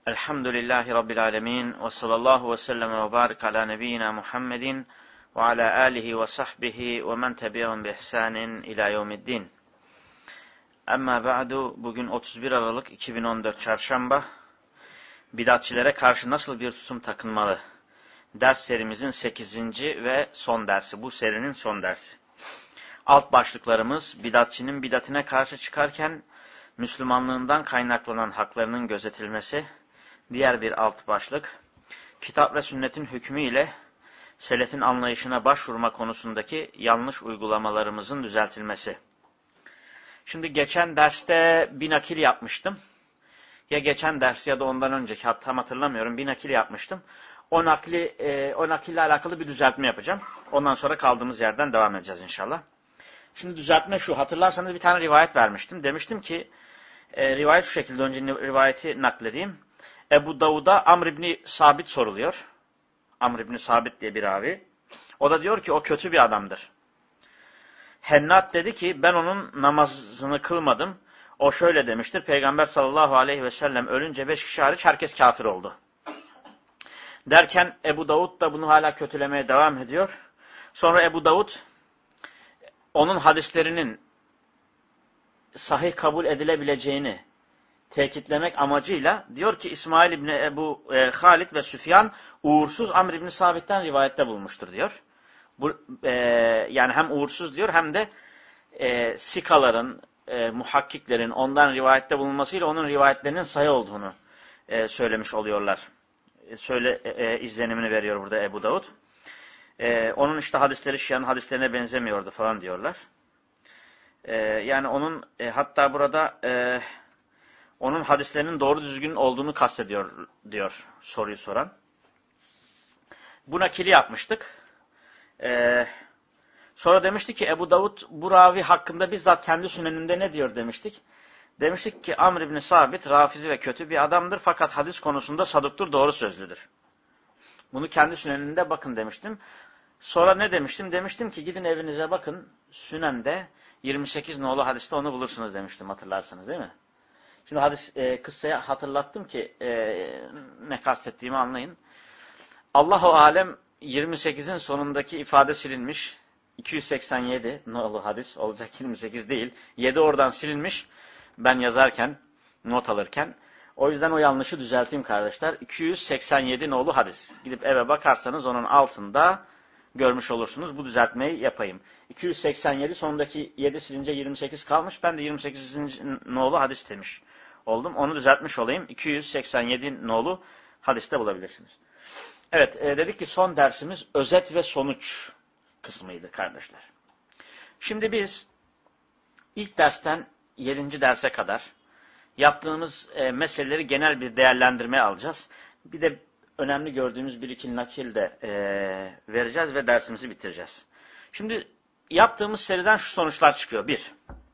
Elhamdülillahi Rabbil alemin ve sallallahu ve sellem ve barik ala nebiyyina Muhammedin ve ala alihi ve sahbihi ve men tebi'un bi ihsanin ila yevmiddin. Amma ba'du, bugün 31 Aralık 2014 Çarşamba. Bidatçilere karşı nasıl bir tutum takınmalı? Ders serimizin 8. ve son dersi. Bu serinin son dersi. Alt başlıklarımız, bidatçının bidatine karşı çıkarken Müslümanlığından kaynaklanan haklarının gözetilmesi. Diğer bir alt başlık, kitap ve sünnetin hükmü ile selefin anlayışına başvurma konusundaki yanlış uygulamalarımızın düzeltilmesi. Şimdi geçen derste bir nakil yapmıştım. Ya geçen ders ya da ondan önceki, tam hatırlamıyorum, bir nakil yapmıştım. O nakille alakalı bir düzeltme yapacağım. Ondan sonra kaldığımız yerden devam edeceğiz inşallah. Şimdi düzeltme şu, hatırlarsanız bir tane rivayet vermiştim. Demiştim ki, rivayet şu şekilde, önce rivayeti nakledeyim. Ebu Davud'a Amr İbni Sabit soruluyor. Amr İbni Sabit diye bir ravi. O da diyor ki o kötü bir adamdır. Hennat dedi ki ben onun namazını kılmadım. O şöyle demiştir. Peygamber sallallahu aleyhi ve sellem ölünce 5 kişi hariç herkes kafir oldu. Derken Ebu Davud da bunu hala kötülemeye devam ediyor. Sonra Ebu Davud onun hadislerinin sahih kabul edilebileceğini tekitlemek amacıyla diyor ki İsmail İbni Ebu Halid ve Süfyan uğursuz Amr İbni Sabit'ten rivayette bulmuştur diyor. Yani hem uğursuz diyor hem de sikaların, muhakkiklerin ondan rivayette bulunmasıyla onun rivayetlerinin sahih olduğunu söylemiş oluyorlar. İzlenimini veriyor burada Ebu Davud. Onun işte hadisleri Şia'nın hadislerine benzemiyordu falan diyorlar. Yani onun hatta burada onun hadislerinin doğru düzgün olduğunu kastediyor diyor soruyu soran. Bu nakili yapmıştık. Sonra demiştik ki Ebu Davud bu ravi hakkında bizzat kendi süneninde ne diyor demiştik. Demiştik ki Amr İbni Sabit rafizi ve kötü bir adamdır fakat hadis konusunda saduktur, doğru sözlüdür. Bunu kendi süneninde bakın demiştim. Sonra ne demiştim? Demiştim ki gidin evinize bakın, Sünen'de 28 nolu hadiste onu bulursunuz demiştim, hatırlarsanız değil mi? Şimdi kıssayı hatırlattım ki ne kastettiğimi anlayın. Allahu alem 28'in sonundaki ifade silinmiş. 287 nolu hadis olacak, 28 değil. 7 oradan silinmiş ben yazarken, not alırken. O yüzden o yanlışı düzelteyim kardeşler. 287 nolu hadis. Gidip eve bakarsanız onun altında görmüş olursunuz. Bu düzeltmeyi yapayım. 287 sonundaki 7 silince 28 kalmış. Ben de 28. nolu hadis demiş oldum. Onu düzeltmiş olayım. 287 nolu hadiste bulabilirsiniz. Evet, dedik ki son dersimiz özet ve sonuç kısmıydı kardeşler. Şimdi biz ilk dersten 7. derse kadar yaptığımız meseleleri genel bir değerlendirmeye alacağız. Bir de önemli gördüğümüz bir iki nakil de vereceğiz ve dersimizi bitireceğiz. Şimdi yaptığımız seriden şu sonuçlar çıkıyor. 1.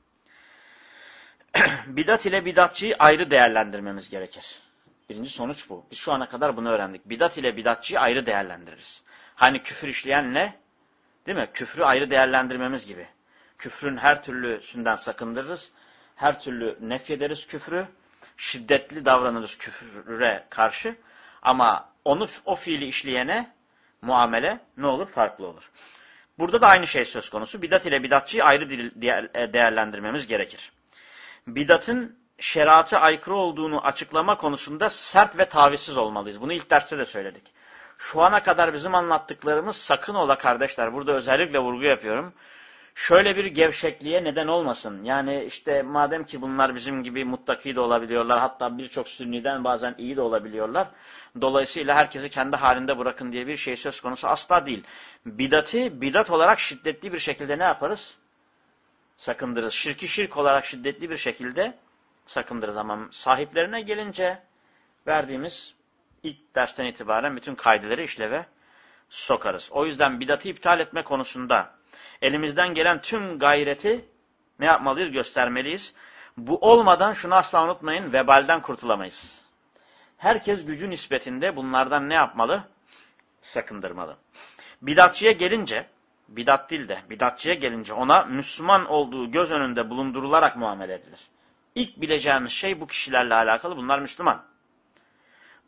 Bidat ile bidatçıyı ayrı değerlendirmemiz gerekir. Birinci sonuç bu. Biz şu ana kadar bunu öğrendik. Bidat ile bidatçıyı ayrı değerlendiririz. Hani küfür işleyenle, değil mi? Küfrü ayrı değerlendirmemiz gibi. Küfrün her türlüsünden sakındırırız. Her türlü nefyederiz küfrü. Şiddetli davranırız küfre karşı. Ama o fiili işleyene muamele ne olur? Farklı olur. Burada da aynı şey söz konusu. Bidat ile bidatçıyı ayrı değerlendirmemiz gerekir. Bidatın şeriata aykırı olduğunu açıklama konusunda sert ve tavizsiz olmalıyız. Bunu ilk derste de söyledik. Şu ana kadar bizim anlattıklarımız sakın ola kardeşler, burada özellikle vurgu yapıyorum. Şöyle bir gevşekliğe neden olmasın. Yani işte madem ki bunlar bizim gibi muttaki de olabiliyorlar, hatta birçok sünniden bazen iyi de olabiliyorlar. Dolayısıyla herkesi kendi halinde bırakın diye bir şey söz konusu asla değil. Bidatı bidat olarak şiddetli bir şekilde ne yaparız? Sakındırırız. Şirki şirk olarak şiddetli bir şekilde sakındırırız. Ama sahiplerine gelince verdiğimiz ilk dersten itibaren bütün kaideleri işleve sokarız. O yüzden bidatı iptal etme konusunda elimizden gelen tüm gayreti ne yapmalıyız? Göstermeliyiz. Bu olmadan şunu asla unutmayın, vebalden kurtulamayız. Herkes gücü nispetinde bunlardan ne yapmalı? Sakındırmalı. Bidatçıya gelince, bidat değil de bidatçıya gelince ona Müslüman olduğu göz önünde bulundurularak muamele edilir. İlk bileceğimiz şey bu kişilerle alakalı, bunlar Müslüman.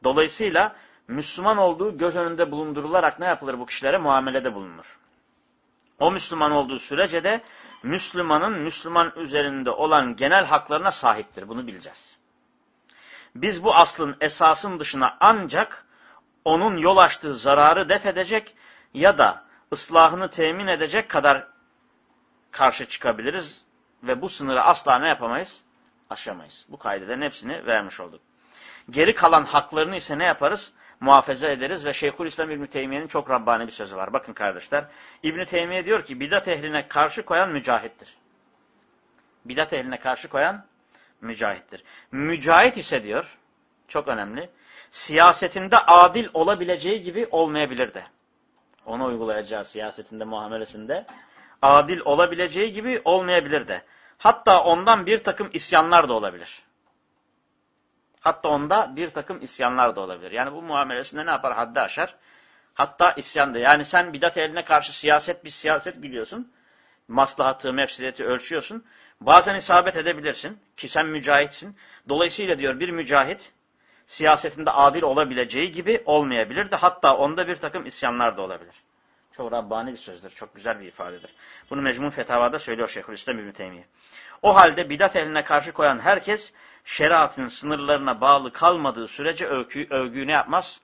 Dolayısıyla Müslüman olduğu göz önünde bulundurularak ne yapılır bu kişilere? Muamelede bulunur. O Müslüman olduğu sürece de Müslümanın Müslüman üzerinde olan genel haklarına sahiptir. Bunu bileceğiz. Biz bu aslın esasın dışına ancak onun yol açtığı zararı def edecek ya da ıslahını temin edecek kadar karşı çıkabiliriz ve bu sınırı asla ne yapamayız? Aşamayız. Bu kaidelerin hepsini vermiş olduk. Geri kalan haklarını ise ne yaparız? Muhafaza ederiz ve Şeyhülislam İbn Teymiye'nin çok Rabbani bir sözü var. Bakın kardeşler, İbn Teymiye diyor ki bidat ehline karşı koyan mücahittir. Bidat ehline karşı koyan mücahittir. Mücahit ise diyor, çok önemli, siyasetinde adil olabileceği gibi olmayabilir de. Onu uygulayacağı siyasetinde, muamelesinde adil olabileceği gibi olmayabilir de. Hatta ondan bir takım isyanlar da olabilir. Hatta onda bir takım isyanlar da olabilir. Yani bu muamelesinde ne yapar? Haddi aşar. Hatta isyan da. Yani sen bidat ehline karşı bir siyaset gidiyorsun. Maslahatı, mefsideti ölçüyorsun. Bazen isabet edebilirsin ki sen mücahitsin. Dolayısıyla diyor bir mücahit siyasetinde adil olabileceği gibi olmayabilir de hatta onda bir takım isyanlar da olabilir. Çok Rabbani bir sözdür. Çok güzel bir ifadedir. Bunu Mecmu Fetavada söylüyor Şeyhülislam İbn Teymiye. O halde bidat ehline karşı koyan herkes şeriatın sınırlarına bağlı kalmadığı sürece övgüyü ne yapmaz?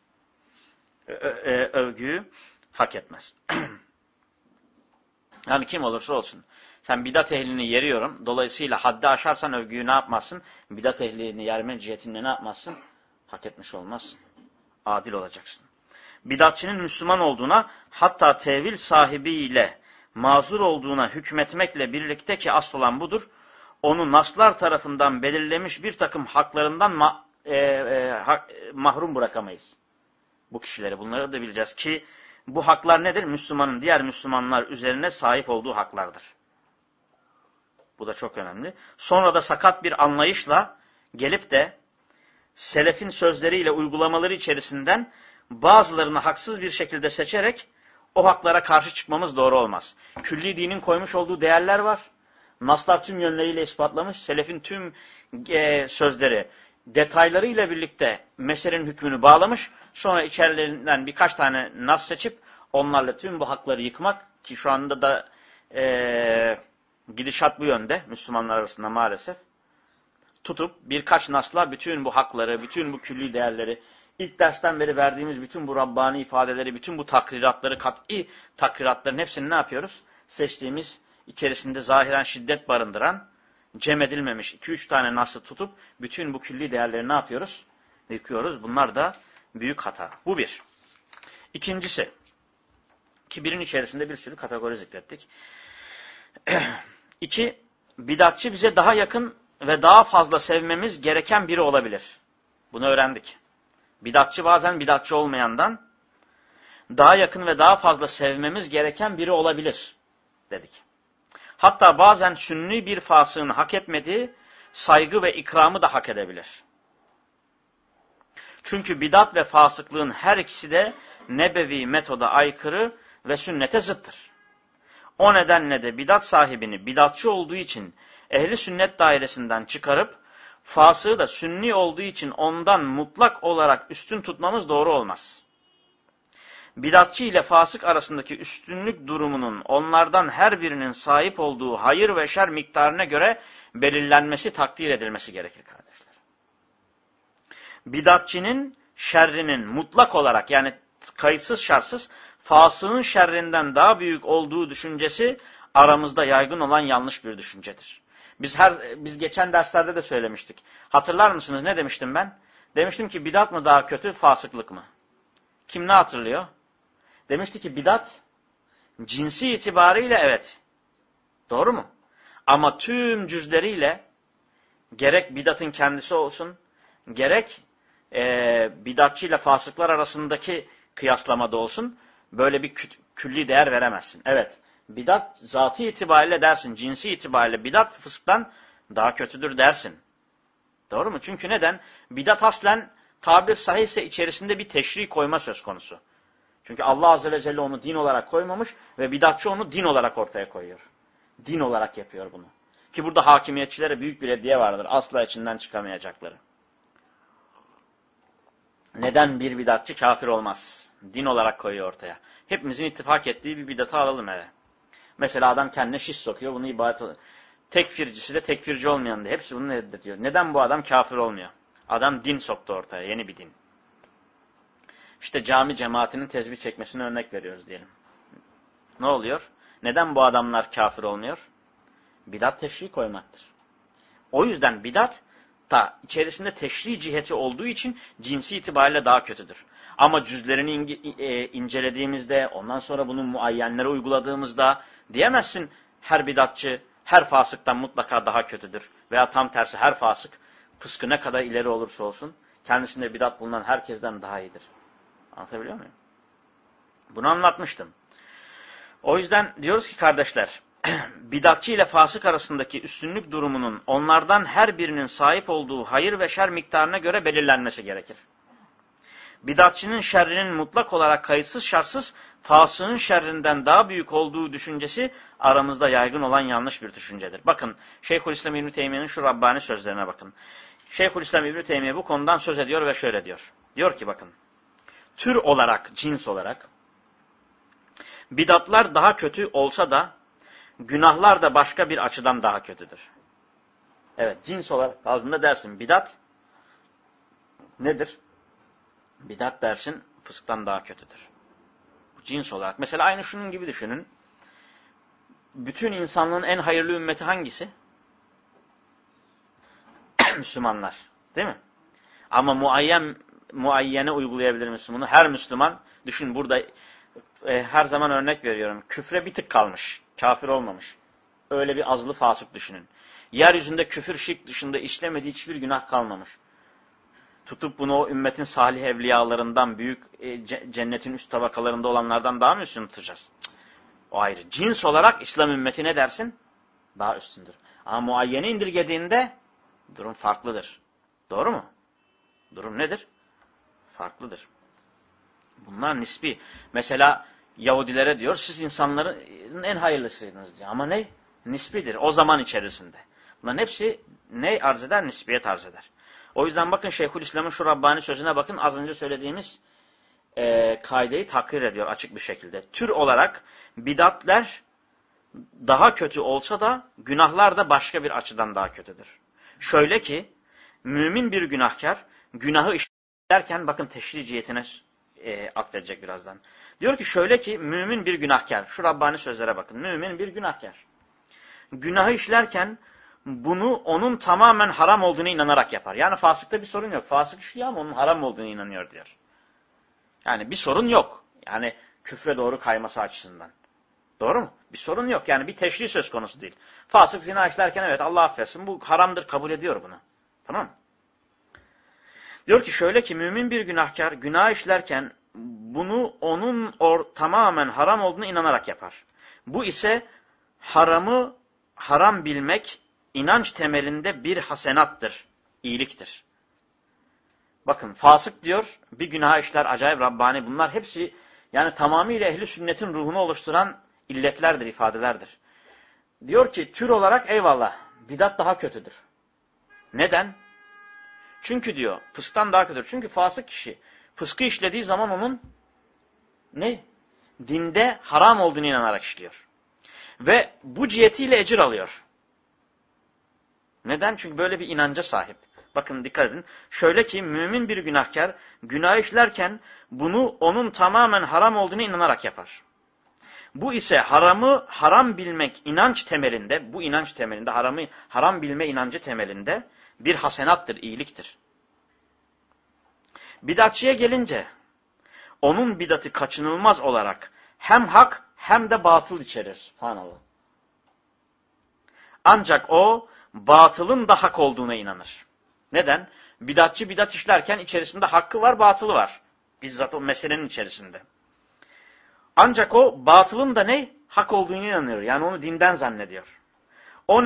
Övgüyü hak etmez. Yani kim olursa olsun. Sen bidat ehlini yeriyorum. Dolayısıyla haddi aşarsan övgüyü ne yapmazsın? Bidat ehlini yerme cihetinde ne yapmazsın? Hak etmiş olmazsın. Adil olacaksın. Bidatçının Müslüman olduğuna hatta tevil sahibiyle mazur olduğuna hükmetmekle birlikte ki asıl olan budur. Onu naslar tarafından belirlemiş bir takım haklarından mahrum bırakamayız. Bu kişileri bunları da bileceğiz ki bu haklar nedir? Müslümanın diğer Müslümanlar üzerine sahip olduğu haklardır. Bu da çok önemli. Sonra da sakat bir anlayışla gelip de selefin sözleriyle uygulamaları içerisinden bazılarını haksız bir şekilde seçerek o haklara karşı çıkmamız doğru olmaz. Külli dinin koymuş olduğu değerler var. Naslar tüm yönleriyle ispatlamış. Selefin tüm sözleri detaylarıyla birlikte meselenin hükmünü bağlamış. Sonra içerilerinden birkaç tane nas seçip onlarla tüm bu hakları yıkmak ki şu anda da gidişat bu yönde Müslümanlar arasında maalesef. Tutup birkaç nasla bütün bu hakları, bütün bu külli değerleri, ilk dersten beri verdiğimiz bütün bu Rabbani ifadeleri, bütün bu takriratları, kat'i takriratların hepsini ne yapıyoruz? Seçtiğimiz, içerisinde zahiren şiddet barındıran, cem edilmemiş 2-3 tane nasıl tutup bütün bu külli değerleri ne yapıyoruz? Yıkıyoruz. Bunlar da büyük hata. Bu bir. İkincisi, ki birin içerisinde bir sürü kategori zikrettik. 2. Bidatçı bize daha yakın ve daha fazla sevmemiz gereken biri olabilir. Bunu öğrendik. Bidatçı bazen bidatçı olmayandan daha yakın ve daha fazla sevmemiz gereken biri olabilir dedik. Hatta bazen sünni bir fasığın hak etmediği saygı ve ikramı da hak edebilir. Çünkü bidat ve fasıklığın her ikisi de nebevi metoda aykırı ve sünnete zıttır. O nedenle de bidat sahibini bidatçı olduğu için ehli sünnet dairesinden çıkarıp fasığı da sünni olduğu için ondan mutlak olarak üstün tutmamız doğru olmaz. Bidatçı ile fasık arasındaki üstünlük durumunun onlardan her birinin sahip olduğu hayır ve şer miktarına göre belirlenmesi, takdir edilmesi gerekir kardeşler. Bidatçının şerrinin mutlak olarak yani kayıtsız şartsız fasığın şerrinden daha büyük olduğu düşüncesi aramızda yaygın olan yanlış bir düşüncedir. Biz geçen derslerde de söylemiştik. Hatırlar mısınız? Ne demiştim ben? Demiştim ki bidat mı daha kötü, fasıklık mı? Kim ne hatırlıyor? Demişti ki bidat cinsi itibariyle evet. Doğru mu? Ama tüm cüzleriyle gerek bidatın kendisi olsun, gerek bidatçı ile fasıklar arasındaki kıyaslamada olsun böyle bir külli değer veremezsin. Evet. Bidat zatı itibariyle dersin, cinsi itibariyle bidat fısktan daha kötüdür dersin. Doğru mu? Çünkü neden? Bidat aslen tabir sahihse içerisinde bir teşri koyma söz konusu. Çünkü Allah Azze ve Celle onu din olarak koymamış ve bidatçı onu din olarak ortaya koyuyor. Din olarak yapıyor bunu. Ki burada hakimiyetçilere büyük bir hediye vardır. Asla içinden çıkamayacakları. Neden bir bidatçı kafir olmaz? Din olarak koyuyor ortaya. Hepimizin ittifak ettiği bir bidatı alalım eve. Mesela adam kendine şiş sokuyor, bunu ibadet. Tekfircisi de tekfirci olmayan da hepsi bunu reddediyor. Neden bu adam kafir olmuyor? Adam din soktu ortaya, yeni bir din. İşte cami cemaatinin tesbih çekmesine örnek veriyoruz diyelim. Ne oluyor? Neden bu adamlar kafir olmuyor? Bidat teşri koymaktır. O yüzden bidat da içerisinde teşri ciheti olduğu için cinsi itibariyle daha kötüdür. Ama cüzlerini incelediğimizde, ondan sonra bunu muayyenlere uyguladığımızda diyemezsin her bidatçı, her fasıktan mutlaka daha kötüdür. Veya tam tersi her fasık, fıskı ne kadar ileri olursa olsun, kendisinde bidat bulunan herkesten daha iyidir. Anlatabiliyor muyum? Bunu anlatmıştım. O yüzden diyoruz ki kardeşler, bidatçı ile fasık arasındaki üstünlük durumunun onlardan her birinin sahip olduğu hayır ve şer miktarına göre belirlenmesi gerekir. Bidatçının şerrinin mutlak olarak kayıtsız şartsız fasığın şerrinden daha büyük olduğu düşüncesi aramızda yaygın olan yanlış bir düşüncedir. Bakın Şeyhülislam İbn Teymiye'nin şu Rabbani sözlerine bakın. Şeyhülislam İbn Teymiye bu konudan söz ediyor ve şöyle diyor. Diyor ki bakın, tür olarak, cins olarak bidatlar daha kötü olsa da günahlar da başka bir açıdan daha kötüdür. Evet, cins olarak aldığında dersin bidat nedir? Bidat dersin fısktan daha kötüdür. Bu cins olarak. Mesela aynı şunun gibi düşünün. Bütün insanlığın en hayırlı ümmeti hangisi? Müslümanlar. Değil mi? Ama muayyene uygulayabilir misin bunu? Her Müslüman, düşün burada her zaman örnek veriyorum. Küfre bir tık kalmış. Kafir olmamış. Öyle bir azılı fasık düşünün. Yeryüzünde küfür şirk dışında işlemediği hiçbir günah kalmamış. Tutup bunu o ümmetin salih evliyalarından, büyük cennetin üst tabakalarında olanlardan daha mı üstün tutacağız? O ayrı. Cins olarak İslam ümmeti ne dersin? Daha üstündür. Ama muayyene indirgediğinde durum farklıdır. Doğru mu? Durum nedir? Farklıdır. Bunlar nispi. Mesela Yahudilere diyor, siz insanların en hayırlısıydınız diyor. Ama ne? Nispidir. O zaman içerisinde. Bunların hepsi ne arz eder? Nisbiyet arz eder. O yüzden bakın Şeyhülislam'ın şu Rabbani sözüne bakın. Az önce söylediğimiz kaideyi takrir ediyor açık bir şekilde. Tür olarak bidatler daha kötü olsa da günahlar da başka bir açıdan daha kötüdür. Şöyle ki mümin bir günahkar günahı işlerken bakın teşri cihetine atfedecek birazdan. Diyor ki şöyle ki mümin bir günahkar. Şu Rabbani sözlere bakın. Mümin bir günahkar. Günahı işlerken bunu onun tamamen haram olduğunu inanarak yapar. Yani fasıkta bir sorun yok. Fasık işliyor ama onun haram olduğunu inanıyor diyor. Yani bir sorun yok. Yani küfre doğru kayması açısından. Doğru mu? Bir sorun yok. Yani bir teşri söz konusu değil. Fasık zina işlerken evet Allah affetsin bu haramdır kabul ediyor bunu. Tamam mı? Diyor ki şöyle ki mümin bir günahkar günah işlerken bunu onun tamamen haram olduğunu inanarak yapar. Bu ise haramı haram bilmek inanç temelinde bir hasenattır, iyiliktir. Bakın fasık diyor bir günah işler acayip Rabbani bunlar hepsi yani tamamıyla ehli sünnetin ruhunu oluşturan illetlerdir, ifadelerdir. Diyor ki tür olarak eyvallah bidat daha kötüdür. Neden? Çünkü diyor fısktan daha kötüdür. Çünkü fasık kişi fıskı işlediği zaman onun ne? Dinde haram olduğunu inanarak işliyor. Ve bu cihetiyle ecir alıyor. Neden? Çünkü böyle bir inanca sahip. Bakın dikkat edin. Şöyle ki mümin bir günahkar günah işlerken bunu onun tamamen haram olduğunu inanarak yapar. Bu ise haramı haram bilmek inanç temelinde, bu inanç temelinde haramı haram bilme inancı temelinde bir hasenattır, iyiliktir. Bidatçıya gelince onun bidatı kaçınılmaz olarak hem hak hem de batıl içerir. Subhanallah. Ancak o batılın da hak olduğuna inanır. Neden? Bidatçı bidat işlerken içerisinde hakkı var, batılı var. Bizzat o meselenin içerisinde. Ancak o batılın da ne? Hak olduğunu inanıyor. Yani onu dinden zannediyor. O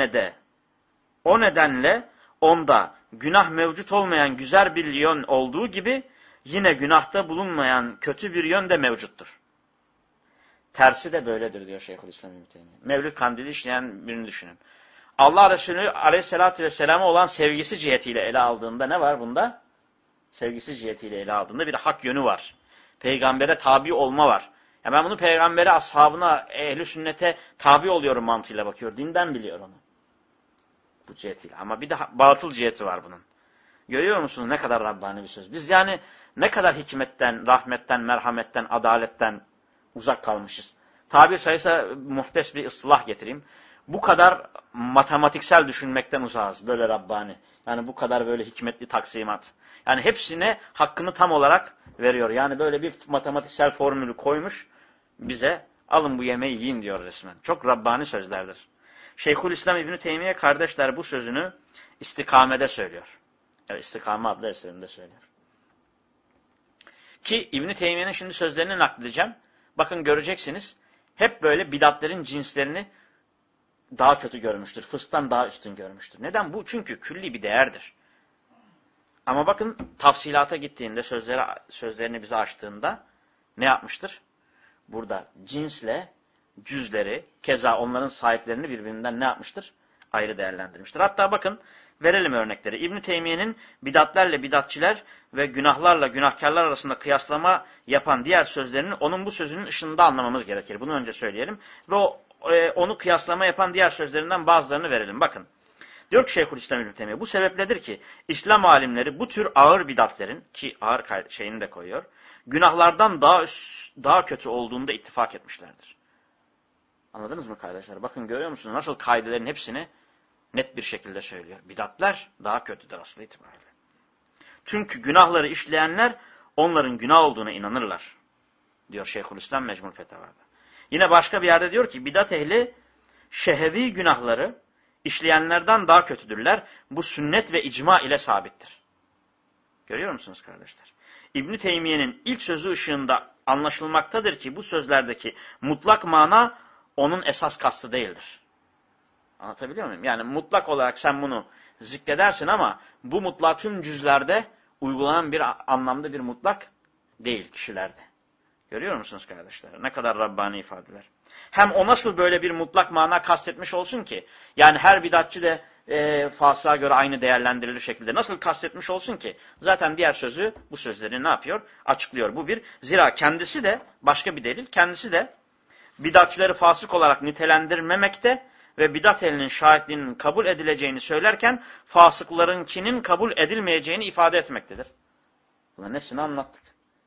nedenle onda günah mevcut olmayan güzel bir yön olduğu gibi yine günahta bulunmayan kötü bir yön de mevcuttur. Tersi de böyledir diyor Şeyhülislam İbn Teymiye. Mevlüt kandili işleyen birini düşünün. Allah Resulü aleyhissalatü vesselam'a olan sevgisi cihetiyle ele aldığında ne var bunda? Sevgisi cihetiyle ele aldığında bir hak yönü var. Peygambere tabi olma var. Ya ben bunu peygambere, ashabına, ehli sünnete tabi oluyorum mantığıyla bakıyor. Dinden biliyor onu. Bu cihetiyle. Ama bir de batıl ciheti var bunun. Görüyor musunuz ne kadar Rabbani bir söz? Biz yani ne kadar hikmetten, rahmetten, merhametten, adaletten uzak kalmışız. Tabir sayısı muhtes bir ıslah getireyim. Bu kadar matematiksel düşünmekten uzağız. Böyle Rabbani. Yani bu kadar böyle hikmetli taksimat. Yani hepsine hakkını tam olarak veriyor. Yani böyle bir matematiksel formülü koymuş bize. Alın bu yemeği yiyin diyor resmen. Çok Rabbani sözlerdir. Şeyhülislam İbn Teymiye kardeşler bu sözünü İstikame'de söylüyor. Evet, İstikame adlı eserinde söylüyor. Ki İbn Teymiye'nin şimdi sözlerini nakledeceğim. Bakın göreceksiniz. Hep böyle bidatlerin cinslerini daha kötü görmüştür. Fısktan daha üstün görmüştür. Neden? Bu çünkü külli bir değerdir. Ama bakın tafsilata gittiğinde, sözlerini bize açtığında ne yapmıştır? Burada cinsle cüzleri, keza onların sahiplerini birbirinden ne yapmıştır? Ayrı değerlendirmiştir. Hatta bakın verelim örnekleri. İbn Teymiye'nin bidatlerle bidatçiler ve günahlarla günahkarlar arasında kıyaslama yapan diğer sözlerini onun bu sözünün ışığında anlamamız gerekir. Bunu önce söyleyelim. Ve onu kıyaslama yapan diğer sözlerinden bazılarını verelim. Bakın. Diyor ki Şeyhülislam İbn Teymiye, bu sebepledir ki İslam alimleri bu tür ağır bidatlerin, ki ağır şeyini de koyuyor, günahlardan daha kötü olduğunda ittifak etmişlerdir. Anladınız mı kardeşler? Bakın görüyor musunuz nasıl kaidelerin hepsini net bir şekilde söylüyor. Bidatler daha kötüdür aslı itibariyle. Çünkü günahları işleyenler onların günah olduğuna inanırlar. Diyor Şeyhülislam Mecmul Fetavada. Yine başka bir yerde diyor ki bidat ehli şehevi günahları işleyenlerden daha kötüdürler. Bu sünnet ve icma ile sabittir. Görüyor musunuz kardeşler? İbn Teymiye'nin ilk sözü ışığında anlaşılmaktadır ki bu sözlerdeki mutlak mana onun esas kastı değildir. Anlatabiliyor muyum? Yani mutlak olarak sen bunu zikredersin ama bu mutlak tüm cüzlerde uygulanan bir anlamda bir mutlak değil kişilerde. Görüyor musunuz kardeşler? Ne kadar Rabbani ifadeler. Hem o nasıl böyle bir mutlak mana kastetmiş olsun ki, yani her bidatçı da fasığa göre aynı değerlendirilir şekilde nasıl kastetmiş olsun ki, zaten diğer sözü, bu sözleri ne yapıyor? Açıklıyor. Bu bir. Zira kendisi de, başka bir delil, kendisi de bidatçıları fasık olarak nitelendirmemekte ve bidat ehlinin şahitliğinin kabul edileceğini söylerken, fasıklarınkinin kabul edilmeyeceğini ifade etmektedir. Bunların hepsini anlattık.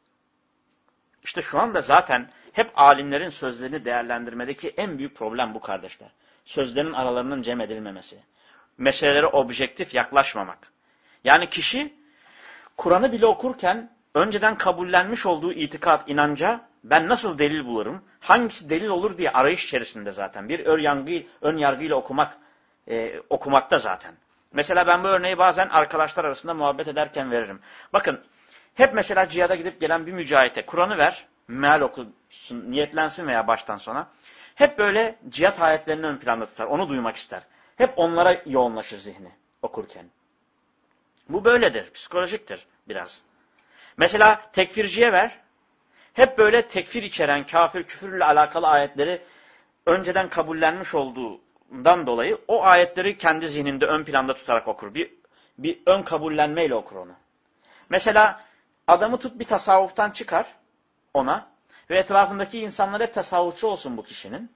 İşte şu anda zaten hep alimlerin sözlerini değerlendirmedeki en büyük problem bu kardeşler. Sözlerin aralarının cem edilmemesi. Meselelere objektif yaklaşmamak. Yani kişi Kur'an'ı bile okurken önceden kabullenmiş olduğu itikat, inanca ben nasıl delil bulurum, hangisi delil olur diye arayış içerisinde zaten. Bir ön yargıyla okumakta zaten. Mesela ben bu örneği bazen arkadaşlar arasında muhabbet ederken veririm. Bakın hep mesela cihada gidip gelen bir mücahite Kur'an'ı ver, meal okusun, niyetlensin veya baştan sona. Hep böyle cihat ayetlerini ön planda tutar, onu duymak ister. Hep onlara yoğunlaşır zihni okurken. Bu böyledir, psikolojiktir biraz. Mesela tekfirciye ver, hep böyle tekfir içeren, kafir, küfürle alakalı ayetleri önceden kabullenmiş olduğundan dolayı o ayetleri kendi zihninde ön planda tutarak okur. Bir ön kabullenmeyle okur onu. Mesela adamı tut bir tasavvuftan çıkar ona ve etrafındaki insanlar hep tasavvufçu olsun bu kişinin.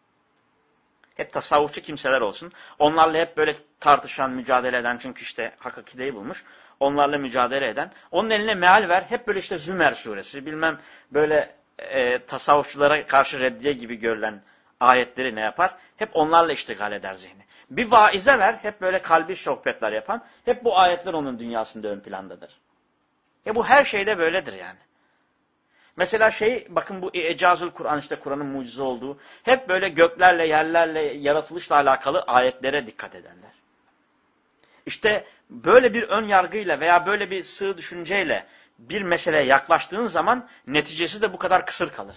Hep tasavvufçu kimseler olsun. Onlarla hep böyle tartışan, mücadele eden, çünkü işte hak akideyi bulmuş. Onlarla mücadele eden. Onun eline meal ver. Hep böyle işte Zümer suresi, bilmem böyle tasavvufçulara karşı reddiye gibi görülen ayetleri ne yapar? Hep onlarla iştigal eder zihni. Bir vaize ver. Hep böyle kalbi sohbetler yapan. Hep bu ayetler onun dünyasında ön plandadır. Bu her şeyde böyledir yani. Mesela bakın bu ecazül Kur'an, işte Kur'an'ın mucize olduğu, hep böyle göklerle, yerlerle, yaratılışla alakalı ayetlere dikkat ederler. İşte böyle bir ön yargıyla veya böyle bir sığ düşünceyle bir meseleye yaklaştığın zaman neticesi de bu kadar kısır kalır.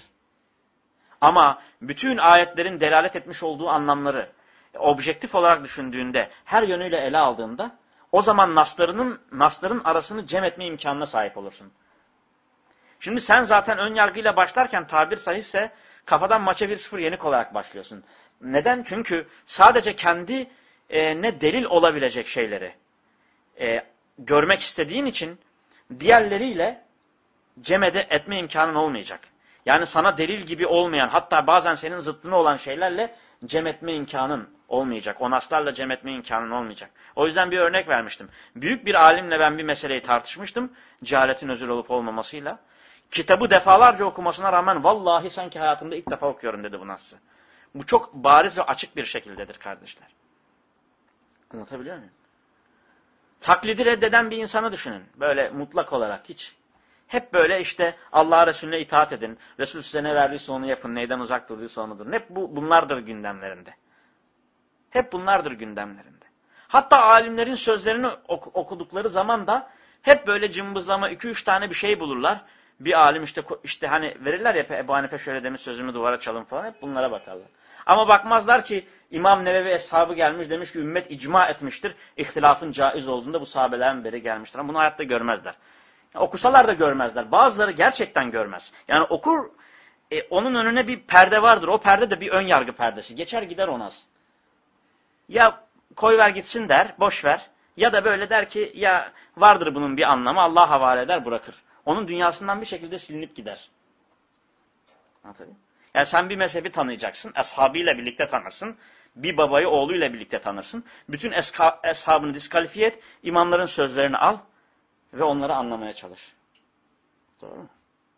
Ama bütün ayetlerin delalet etmiş olduğu anlamları objektif olarak düşündüğünde, her yönüyle ele aldığında, o zaman nasların arasını cem etme imkanına sahip olursun. Şimdi sen zaten ön yargıyla başlarken tabir sahihse kafadan maça 1-0 yenik olarak başlıyorsun. Neden? Çünkü sadece kendi ne delil olabilecek şeyleri görmek istediğin için diğerleriyle cem etme imkanın olmayacak. Yani sana delil gibi olmayan, hatta bazen senin zıttına olan şeylerle cem etme imkanın olmayacak. O naslarla cem etme imkanın olmayacak. O yüzden bir örnek vermiştim. Büyük bir alimle ben bir meseleyi tartışmıştım. Cehaletin özür olup olmamasıyla. Kitabı defalarca okumasına rağmen vallahi sanki hayatımda ilk defa okuyorum dedi bu nassı. Bu çok bariz ve açık bir şekildedir kardeşler. Anlatabiliyor muyum? Taklidi reddeden bir insanı düşünün. Böyle mutlak olarak hiç. Hep böyle işte Allah'a Resulüne itaat edin. Resul size ne verdiyse onu yapın. Neyden uzak durduysa onu durun. Hep bunlardır gündemlerinde. Hep bunlardır gündemlerinde. Hatta alimlerin sözlerini okudukları zaman da hep böyle cımbızlama 2-3 tane bir şey bulurlar. Bir alim işte hani verirler ya Ebu Hanife şöyle demiş sözümü duvara çalın falan. Hep bunlara bakarlar. Ama bakmazlar ki İmam Nevevi eshabı gelmiş demiş ki ümmet icma etmiştir. İhtilafın caiz olduğunda bu sahabelerin beri gelmiştir. Ama bunu hayatta görmezler. Okusalar da görmezler. Bazıları gerçekten görmez. Yani okur, onun önüne bir perde vardır. O perde de bir ön yargı perdesi. Geçer gider onaz. Ya koy ver gitsin der, boş ver. Ya da böyle der ki ya vardır bunun bir anlamı, Allah havale eder bırakır. Onun dünyasından bir şekilde silinip gider. Anlatabiliyor muyum? Yani sen bir mezhebi tanıyacaksın, eshabıyla birlikte tanırsın. Bir babayı oğluyla birlikte tanırsın. Bütün eshabını diskalifiye et, imamların sözlerini al ve onları anlamaya çalış. Doğru mu?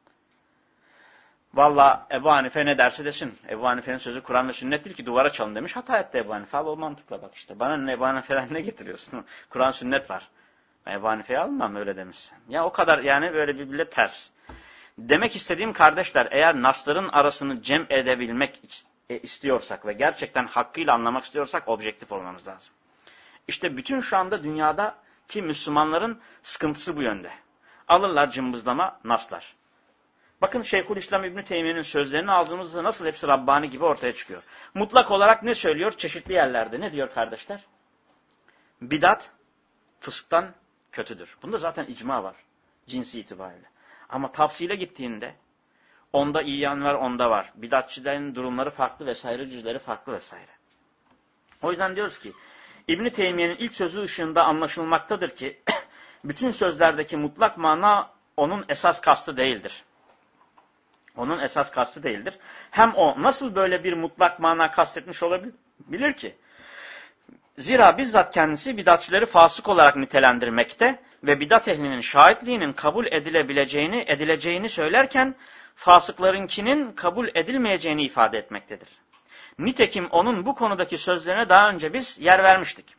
Valla Ebu Hanife ne derse desin. Ebu Hanife'nin sözü Kur'an ve sünnet değil ki duvara çalın demiş. Hata etti Ebu Hanife. Al o mantıkla bak işte. Bana ne Ebu Hanife'den ne getiriyorsun? Kur'an sünnet var. Ben Ebu Hanife'yi almam öyle demişsin. Ya o kadar yani böyle birbirine ters. Demek istediğim kardeşler eğer nasların arasını cem edebilmek istiyorsak ve gerçekten hakkıyla anlamak istiyorsak objektif olmamız lazım. İşte bütün şu anda dünyadaki Müslümanların sıkıntısı bu yönde. Alırlar cımbızlama naslar. Bakın Şeyhülislam İbn Teymiye'nin sözlerini aldığımızda nasıl hepsi Rabbani gibi ortaya çıkıyor. Mutlak olarak ne söylüyor? Çeşitli yerlerde. Ne diyor kardeşler? Bidat fısktan kötüdür. Bunda zaten icma var. Cinsi itibariyle. Ama tafsile gittiğinde onda iyi yan var, onda var. Bidatçilerin durumları farklı vesaire, cüzleri farklı vesaire. O yüzden diyoruz ki İbn Teymiye'nin ilk sözü ışığında anlaşılmaktadır ki bütün sözlerdeki mutlak mana onun esas kastı değildir. Onun esas kastı değildir. Hem o nasıl böyle bir mutlak mana kastetmiş olabilir ki? Zira bizzat kendisi bidatçileri fasık olarak nitelendirmekte ve bidat ehlinin şahitliğinin kabul edileceğini söylerken fasıklarınkinin kabul edilmeyeceğini ifade etmektedir. Nitekim onun bu konudaki sözlerine daha önce biz yer vermiştik.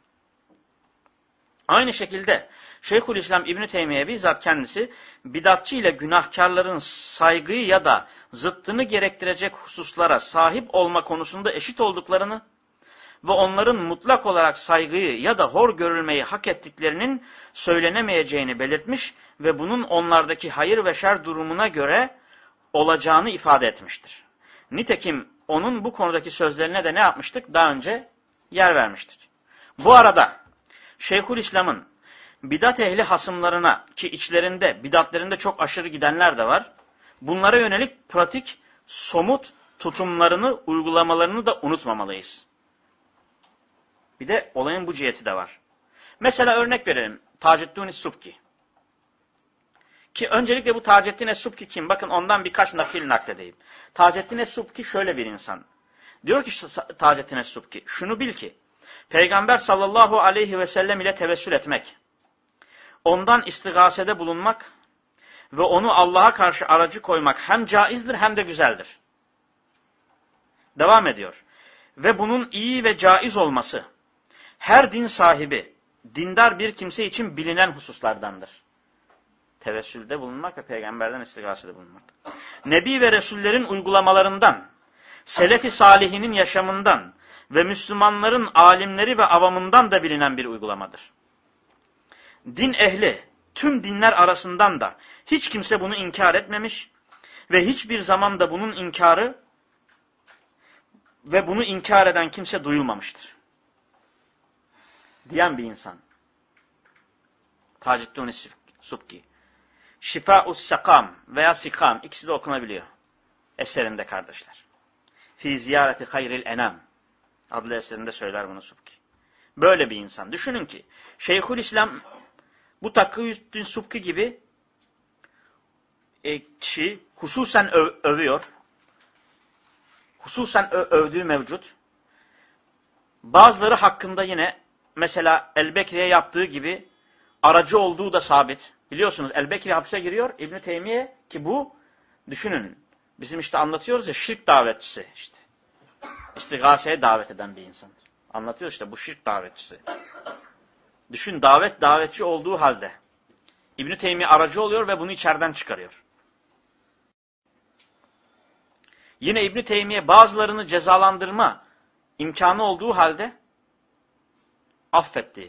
Aynı şekilde Şeyhülislam İbn Teymiye bizzat kendisi bidatçı ile günahkarların saygıyı ya da zıttını gerektirecek hususlara sahip olma konusunda eşit olduklarını ve onların mutlak olarak saygıyı ya da hor görülmeyi hak ettiklerinin söylenemeyeceğini belirtmiş ve bunun onlardaki hayır ve şer durumuna göre olacağını ifade etmiştir. Nitekim onun bu konudaki sözlerine de ne yapmıştık? Daha önce yer vermiştik. Bu arada Şeyhülislam'ın bidat ehli hasımlarına ki içlerinde bidatlerinde çok aşırı gidenler de var. Bunlara yönelik pratik, somut tutumlarını, uygulamalarını da unutmamalıyız. Bir de olayın bu ciheti de var. Mesela örnek verelim. Taceddin Es-Subki. Ki öncelikle bu Taceddin Es-Subki kim? Bakın ondan birkaç nakledeyim. Taceddin Es-Subki şöyle bir insan. Diyor ki Taceddin Es-Subki, şunu bil ki, Peygamber sallallahu aleyhi ve sellem ile tevessül etmek, ondan istigasede bulunmak ve onu Allah'a karşı aracı koymak hem caizdir hem de güzeldir. Devam ediyor. Ve bunun iyi ve caiz olması, her din sahibi, dindar bir kimse için bilinen hususlardandır. Tevessülde bulunmak ve peygamberden istigasede bulunmak. Nebi ve Resullerin uygulamalarından, Selefi salihinin yaşamından ve Müslümanların alimleri ve avamından da bilinen bir uygulamadır. Din ehli, tüm dinler arasından da hiç kimse bunu inkar etmemiş ve hiçbir zaman da bunun inkarı ve bunu inkar eden kimse duyulmamıştır. Diyen bir insan. Taceddin Es-Subki. Şifâ'us Sakam veya Sikam ikisi de okunabiliyor. Eserinde kardeşler. Fi ziyareti hayril enam adlı eserinde söyler bunu Subki. Böyle bir insan. Düşünün ki Şeyhülislam bu Takkiyüddin Subki gibi kişi hususen övüyor. Hususen övdüğü mevcut. Bazıları hakkında yine mesela El-Bekri'ye yaptığı gibi aracı olduğu da sabit. Biliyorsunuz El-Bekri hapse giriyor. İbn-i Teymiye ki bu düşünün. Bizim işte anlatıyoruz ya şirk davetçisi işte. İstigaseye davet eden bir insan. Anlatıyoruz işte bu şirk davetçisi. Düşün davetçi olduğu halde İbn-i Teymiye aracı oluyor ve bunu içeriden çıkarıyor. Yine İbn-i Teymiye bazılarını cezalandırma imkanı olduğu halde affettiği.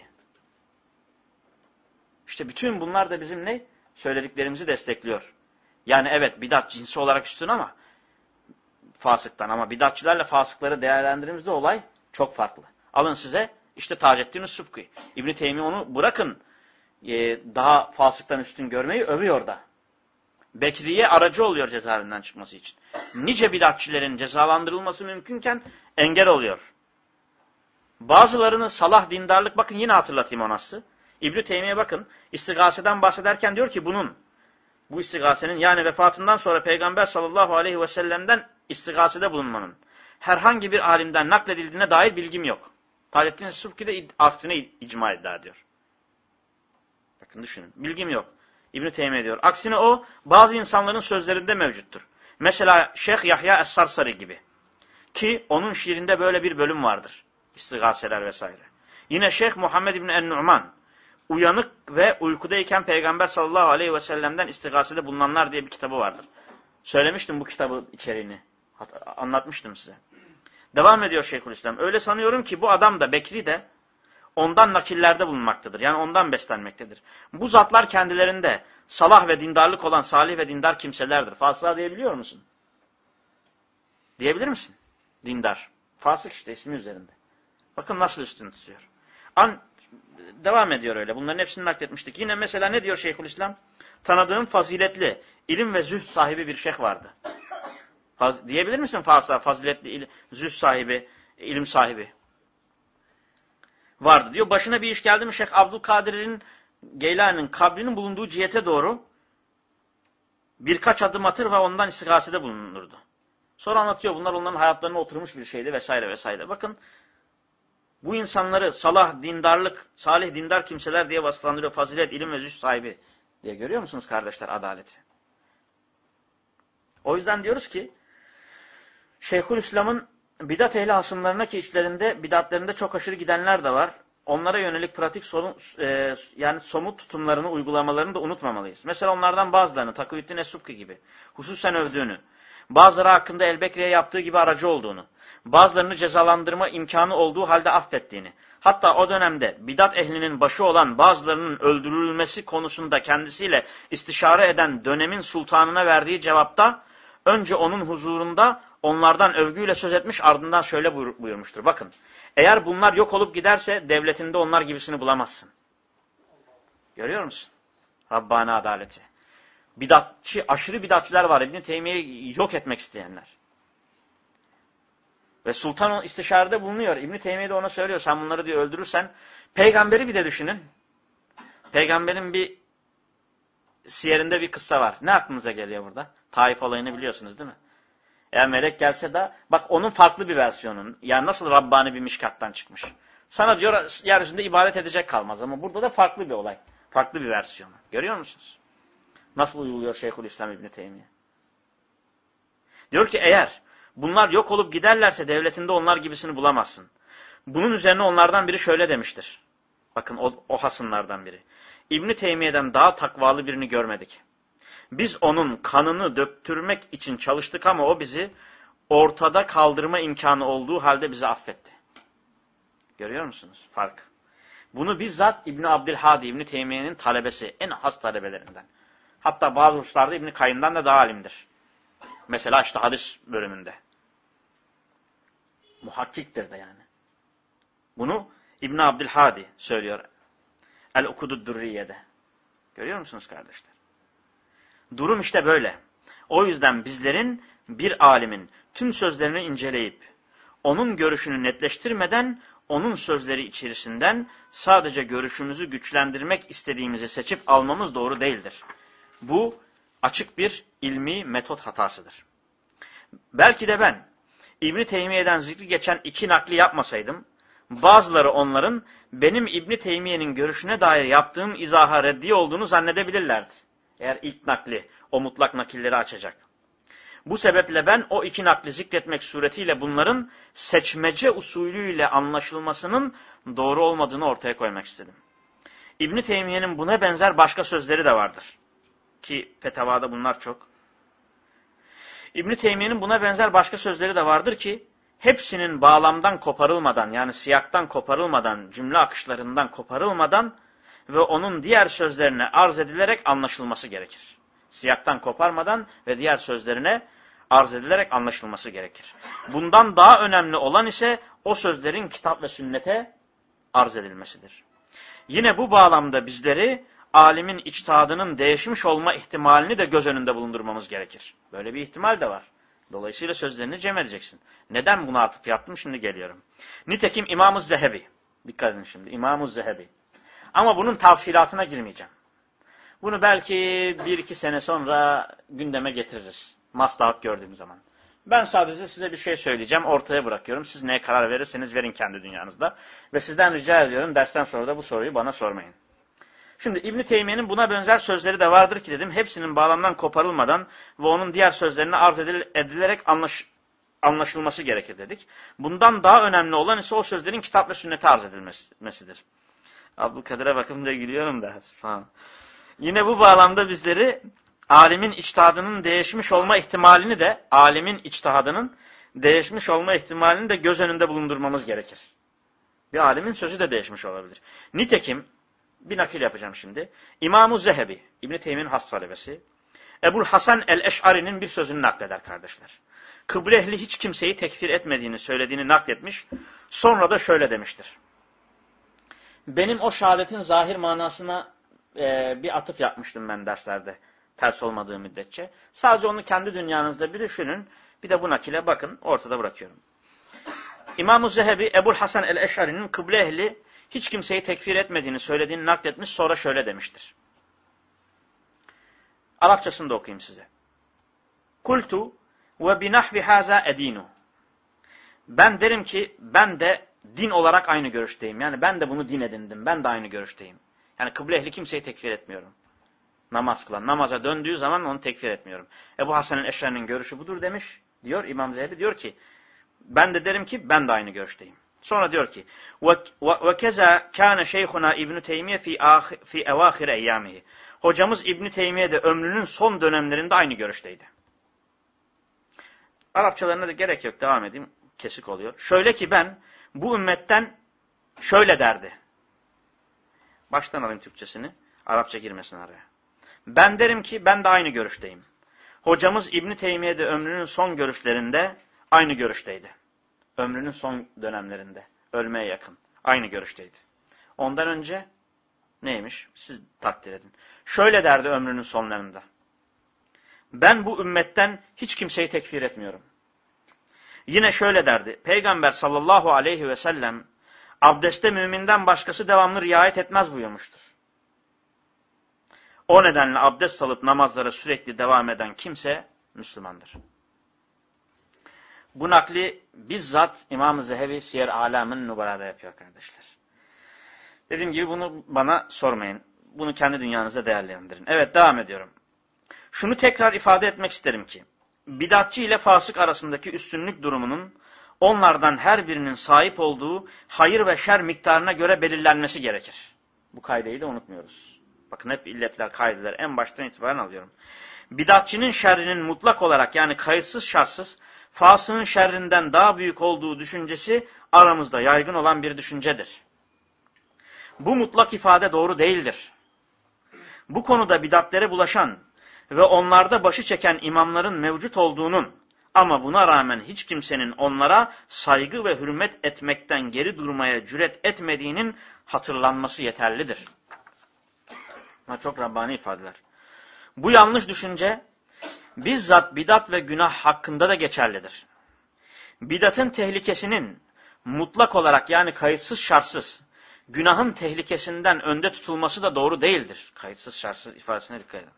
İşte bütün bunlar da bizim ne? Söylediklerimizi destekliyor. Yani evet bidat cinsi olarak üstün ama fasıktan ama bidatçılarla fasıkları değerlendirdiğimizde olay çok farklı. Alın size işte Taceddin Subki. İbn-i Teymiye onu bırakın daha fasıktan üstün görmeyi övüyor da. Bekriye aracı oluyor cezaevinden çıkması için. Nice bidatçilerin cezalandırılması mümkünken engel oluyor. Bazılarını salah, dindarlık, bakın yine hatırlatayım o nasıl. İbn-i Teymiye bakın istigaseden bahsederken diyor ki bu istigasenin yani vefatından sonra Peygamber sallallahu aleyhi ve sellem'den istigasede bulunmanın herhangi bir alimden nakledildiğine dair bilgim yok. Taceddin Subki de aksine icma iddia ediyor. Bakın düşünün. Bilgim yok. İbn-i Teymiye diyor. Aksine o bazı insanların sözlerinde mevcuttur. Mesela Şeyh Yahya Es-Sarsari gibi. Ki onun şiirinde böyle bir bölüm vardır. İstigaseler vesaire. Yine Şeyh Muhammed İbni En-Nu'man. Uyanık ve uykudayken Peygamber sallallahu aleyhi ve sellem'den istigasede bulunanlar diye bir kitabı vardır. Söylemiştim bu kitabı içeriğini. Anlatmıştım size. Devam ediyor Şeyhülislam. Öyle sanıyorum ki bu adam da Bekri de ondan nakillerde bulunmaktadır. Yani ondan beslenmektedir. Bu zatlar kendilerinde salah ve dindarlık olan salih ve dindar kimselerdir. Fasığa diyebiliyor musun? Diyebilir misin? Dindar. Fasık işte ismi üzerinde. Bakın nasıl üstün tutuyor. Devam ediyor öyle. Bunların hepsini nakletmiştik. Yine mesela ne diyor Şeyhülislam? Tanıdığım faziletli, ilim ve zühd sahibi bir şeyh vardı. Diyebilir misin faziletli, zühd sahibi, ilim sahibi? Vardı diyor. Başına bir iş geldi mi Şeyh Abdülkadir'in Geylani'nin kabrinin bulunduğu cihete doğru birkaç adım atır ve ondan istigasede bulunurdu. Sonra anlatıyor bunlar onların hayatlarına oturmuş bir şeydi vesaire vesaire. Bakın bu insanları salah, dindarlık, salih, dindar kimseler diye vasıflandırıyor. Fazilet, ilim ve zühd sahibi diye görüyor musunuz kardeşler adaleti? O yüzden diyoruz ki Şeyhülislam'ın bidat ehli hasımlarına ki içlerinde bidatlerinde çok aşırı gidenler de var. Onlara yönelik pratik yani somut tutumlarını, uygulamalarını da unutmamalıyız. Mesela onlardan bazılarını Takiyüddin Es-Subki gibi hususen övdüğünü, bazıları hakkında El-Bekri'ye yaptığı gibi aracı olduğunu, bazılarını cezalandırma imkanı olduğu halde affettiğini, hatta o dönemde bidat ehlinin başı olan bazılarının öldürülmesi konusunda kendisiyle istişare eden dönemin sultanına verdiği cevapta önce onun huzurunda onlardan övgüyle söz etmiş ardından şöyle buyurmuştur. Bakın eğer bunlar yok olup giderse devletinde onlar gibisini bulamazsın. Görüyor musun? Rabbani adaleti. Bidatçı, aşırı bidatçılar var. İbn-i Teymiye'yi yok etmek isteyenler. Ve sultan istişarede bulunuyor. İbn-i Teymiye de ona söylüyor. Sen bunları diyor öldürürsen. Peygamberi bir de düşünün. Peygamberin bir siyerinde bir kıssa var. Ne aklınıza geliyor burada? Taif olayını biliyorsunuz değil mi? Eğer melek gelse de bak onun farklı bir versiyonun. Yani nasıl Rabbani bir mişkattan çıkmış. Sana diyor yeryüzünde ibadet edecek kalmaz ama burada da farklı bir olay. Farklı bir versiyonu. Görüyor musunuz? Nasıl uyguluyor Şeyhülislam İbn Teymiye? Diyor ki eğer bunlar yok olup giderlerse devletinde onlar gibisini bulamazsın. Bunun üzerine onlardan biri şöyle demiştir. Bakın o hasımlardan biri. İbn Teymiye'den daha takvalı birini görmedik. Biz onun kanını döktürmek için çalıştık ama o bizi ortada kaldırma imkanı olduğu halde bizi affetti. Görüyor musunuz fark? Bunu bizzat İbn Abdülhadi, İbn Teymiye'nin talebesi, en has talebelerinden. Hatta bazı uçlarda İbn Kayyım'dan da daha alimdir. Mesela işte hadis bölümünde. Muhakkiktir de yani. Bunu İbn Abdülhadi söylüyor. El-Ukudud Durriye'de. Görüyor musunuz kardeşler? Durum işte böyle. O yüzden bizlerin bir alimin tüm sözlerini inceleyip onun görüşünü netleştirmeden onun sözleri içerisinden sadece görüşümüzü güçlendirmek istediğimizi seçip almamız doğru değildir. Bu açık bir ilmi metot hatasıdır. Belki de ben İbn-i Teymiye'den zikri geçen 2 nakli yapmasaydım, bazıları onların benim İbn-i Teymiye'nin görüşüne dair yaptığım izaha reddiye olduğunu zannedebilirlerdi. Eğer ilk nakli o mutlak nakilleri açacak. Bu sebeple ben o 2 nakli zikretmek suretiyle bunların seçmece usulüyle anlaşılmasının doğru olmadığını ortaya koymak istedim. İbn-i Teymiye'nin buna benzer başka sözleri de vardır. Ki fetavada bunlar çok. İbn-i Teymiye'nin buna benzer başka sözleri de vardır ki, hepsinin bağlamdan koparılmadan, yani siyaktan koparılmadan, cümle akışlarından koparılmadan ve onun diğer sözlerine arz edilerek anlaşılması gerekir. Siyaktan koparmadan ve diğer sözlerine arz edilerek anlaşılması gerekir. Bundan daha önemli olan ise o sözlerin kitap ve sünnete arz edilmesidir. Yine bu bağlamda bizleri alimin içtihadının değişmiş olma ihtimalini de göz önünde bulundurmamız gerekir. Böyle bir ihtimal de var. Dolayısıyla sözlerini cem edeceksin. Neden buna atıf yaptım? Şimdi geliyorum. Nitekim İmam-ı Zehebi. Dikkat edin şimdi. İmam-ı Zehebi. Ama bunun tafsilatına girmeyeceğim. Bunu belki 1-2 sene sonra gündeme getiririz. Maslahat gördüğüm zaman. Ben sadece size bir şey söyleyeceğim. Ortaya bırakıyorum. Siz neye karar verirseniz verin kendi dünyanızda. Ve sizden rica ediyorum dersten sonra da bu soruyu bana sormayın. Şimdi İbn-i Teymiye'nin buna benzer sözleri de vardır ki dedim. Hepsinin bağlamdan koparılmadan ve onun diğer sözlerine arz edilerek anlaşılması gerekir dedik. Bundan daha önemli olan ise o sözlerin kitap ve sünnete arz edilmesidir. Abdülkadir'e bakınca gülüyorum da falan. Yine bu bağlamda bizleri alimin içtihadının değişmiş olma ihtimalini de göz önünde bulundurmamız gerekir. Bir alimin sözü de değişmiş olabilir. Nitekim bir nakil yapacağım şimdi. İmam-ı Zehebi, İbn-i Teymiye'nin has talebesi, Ebul Hasan el-Eş'ari'nin bir sözünü nakleder kardeşler. Kıble ehli hiç kimseyi tekfir etmediğini söylediğini nakletmiş. Sonra da şöyle demiştir. Benim o şehadetin zahir manasına bir atıf yapmıştım ben derslerde. Ters olmadığı müddetçe. Sadece onu kendi dünyanızda bir düşünün. Bir de bu nakile bakın. Ortada bırakıyorum. İmam-ı Zehebi, Ebul Hasan el-Eş'ari'nin kıble ehli hiç kimseyi tekfir etmediğini söylediğini nakletmiş. Sonra şöyle demiştir. Arapçasını da okuyayım size. Kultu ve binahvi haza edinu. Ben derim ki ben de din olarak aynı görüşteyim. Yani ben de bunu din edindim. Ben de aynı görüşteyim. Yani kıble ehli kimseyi tekfir etmiyorum. Namaz kılan. Namaza döndüğü zaman onu tekfir etmiyorum. Ebu Hasan el-Eş'ari'nin görüşü budur demiş. Diyor İmam Zehebi diyor ki ben de derim ki ben de aynı görüşteyim. Sonra diyor ki ve keza kana şeyhuna İbn Teymiye fi evahir eyyamihi. Hocamız İbn Teymiye de ömrünün son dönemlerinde aynı görüşteydi. Arapçalarına da gerek yok. Devam edeyim. Kesik oluyor. Şöyle ki ben bu ümmetten şöyle derdi. Baştan alayım Türkçesini. Arapça girmesin araya. Ben derim ki ben de aynı görüşteyim. Hocamız İbn Teymiye de ömrünün son görüşlerinde aynı görüşteydi. Ömrünün son dönemlerinde. Ölmeye yakın. Aynı görüşteydi. Ondan önce neymiş? Siz takdir edin. Şöyle derdi ömrünün sonlarında. Ben bu ümmetten hiç kimseyi tekfir etmiyorum. Yine şöyle derdi. Peygamber sallallahu aleyhi ve sellem abdeste müminden başkası devamlı riayet etmez buyurmuştur. O nedenle abdest alıp namazlara sürekli devam eden kimse Müslümandır. Bu nakli bizzat İmam-ı Zehebi Siyer Alam'ın Nubara'da yapıyor kardeşler. Dediğim gibi bunu bana sormayın. Bunu kendi dünyanızda değerlendirin. Evet, devam ediyorum. Şunu tekrar ifade etmek isterim ki, bidatçı ile fasık arasındaki üstünlük durumunun onlardan her birinin sahip olduğu hayır ve şer miktarına göre belirlenmesi gerekir. Bu kaideyi de unutmuyoruz. Bakın hep illetler, kaideler en baştan itibaren alıyorum. Bidatçının şerrinin mutlak olarak yani kayıtsız şartsız fasığın şerrinden daha büyük olduğu düşüncesi aramızda yaygın olan bir düşüncedir. Bu mutlak ifade doğru değildir. Bu konuda bidatlere bulaşan ve onlarda başı çeken imamların mevcut olduğunun ama buna rağmen hiç kimsenin onlara saygı ve hürmet etmekten geri durmaya cüret etmediğinin hatırlanması yeterlidir. Bunlar çok Rabbani ifadeler. Bu yanlış düşünce bizzat bidat ve günah hakkında da geçerlidir. Bidatın tehlikesinin mutlak olarak yani kayıtsız şartsız günahın tehlikesinden önde tutulması da doğru değildir. Kayıtsız şartsız ifadesine dikkat edin.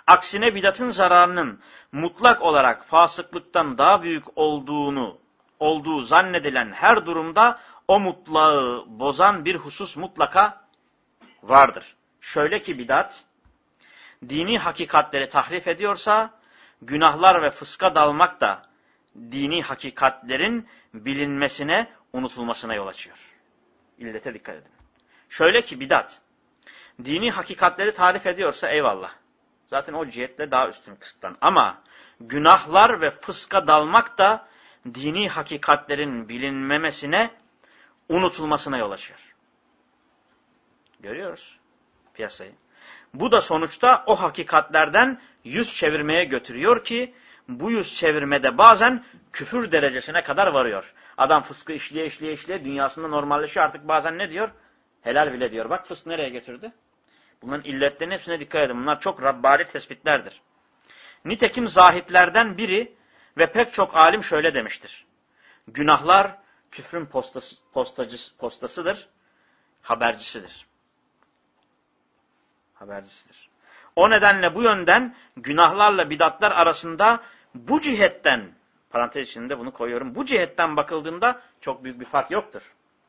Aksine bidatın zararının mutlak olarak fasıklıktan daha büyük olduğu zannedilen her durumda o mutlağı bozan bir husus mutlaka vardır. Şöyle ki bidat, dini hakikatleri tahrif ediyorsa, günahlar ve fıska dalmak da dini hakikatlerin bilinmesine, unutulmasına yol açıyor. İllete dikkat edin. Şöyle ki bidat, dini hakikatleri tarif ediyorsa eyvallah. Zaten o cihetle daha üstün kısıtlan. Ama günahlar ve fıska dalmak da dini hakikatlerin bilinmemesine, unutulmasına yol açıyor. Görüyoruz piyasayı. Bu da sonuçta o hakikatlerden yüz çevirmeye götürüyor ki bu yüz çevirmede bazen küfür derecesine kadar varıyor. Adam fıskı işleye dünyasında normalleşiyor. Artık bazen ne diyor? Helal bile diyor. Bak fısk nereye getirdi? Bunların illetlerinin hepsine dikkat edin. Bunlar çok Rabbani tespitlerdir. Nitekim zahitlerden biri ve pek çok alim şöyle demiştir. Günahlar küfrün postasıdır, habercisidir. Habercisidir. O nedenle bu yönden günahlarla bidatlar arasında bu cihetten, parantez içinde bunu koyuyorum, bu cihetten bakıldığında çok büyük bir fark yoktur.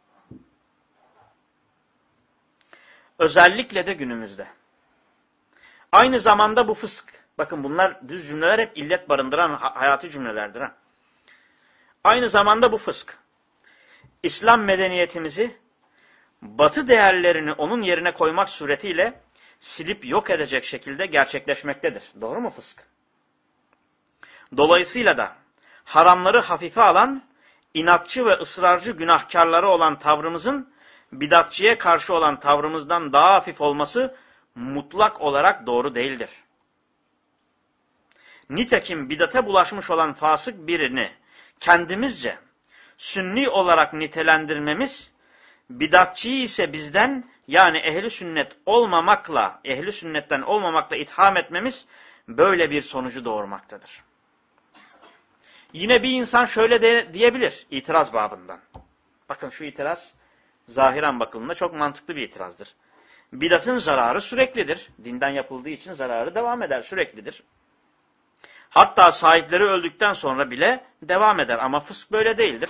Özellikle de günümüzde. Aynı zamanda bu fısk, bakın bunlar düz cümleler hep illet barındıran hayati cümlelerdir. Aynı zamanda bu fısk, İslam medeniyetimizi Batı değerlerini onun yerine koymak suretiyle silip yok edecek şekilde gerçekleşmektedir. Doğru mu fısk? Dolayısıyla da haramları hafife alan, inatçı ve ısrarcı günahkarları olan tavrımızın bidatçıya karşı olan tavrımızdan daha hafif olması mutlak olarak doğru değildir. Nitekim bidate bulaşmış olan fasık birini kendimizce sünni olarak nitelendirmemiz, bidatçıyı ise bizden yani ehli sünnetten olmamakla itham etmemiz böyle bir sonucu doğurmaktadır. Yine bir insan şöyle de diyebilir itiraz babından. Bakın şu itiraz zahiren bakıldığında çok mantıklı bir itirazdır. Bidatın zararı süreklidir. Dinden yapıldığı için zararı devam eder, süreklidir. Hatta sahipleri öldükten sonra bile devam eder ama fısk böyle değildir.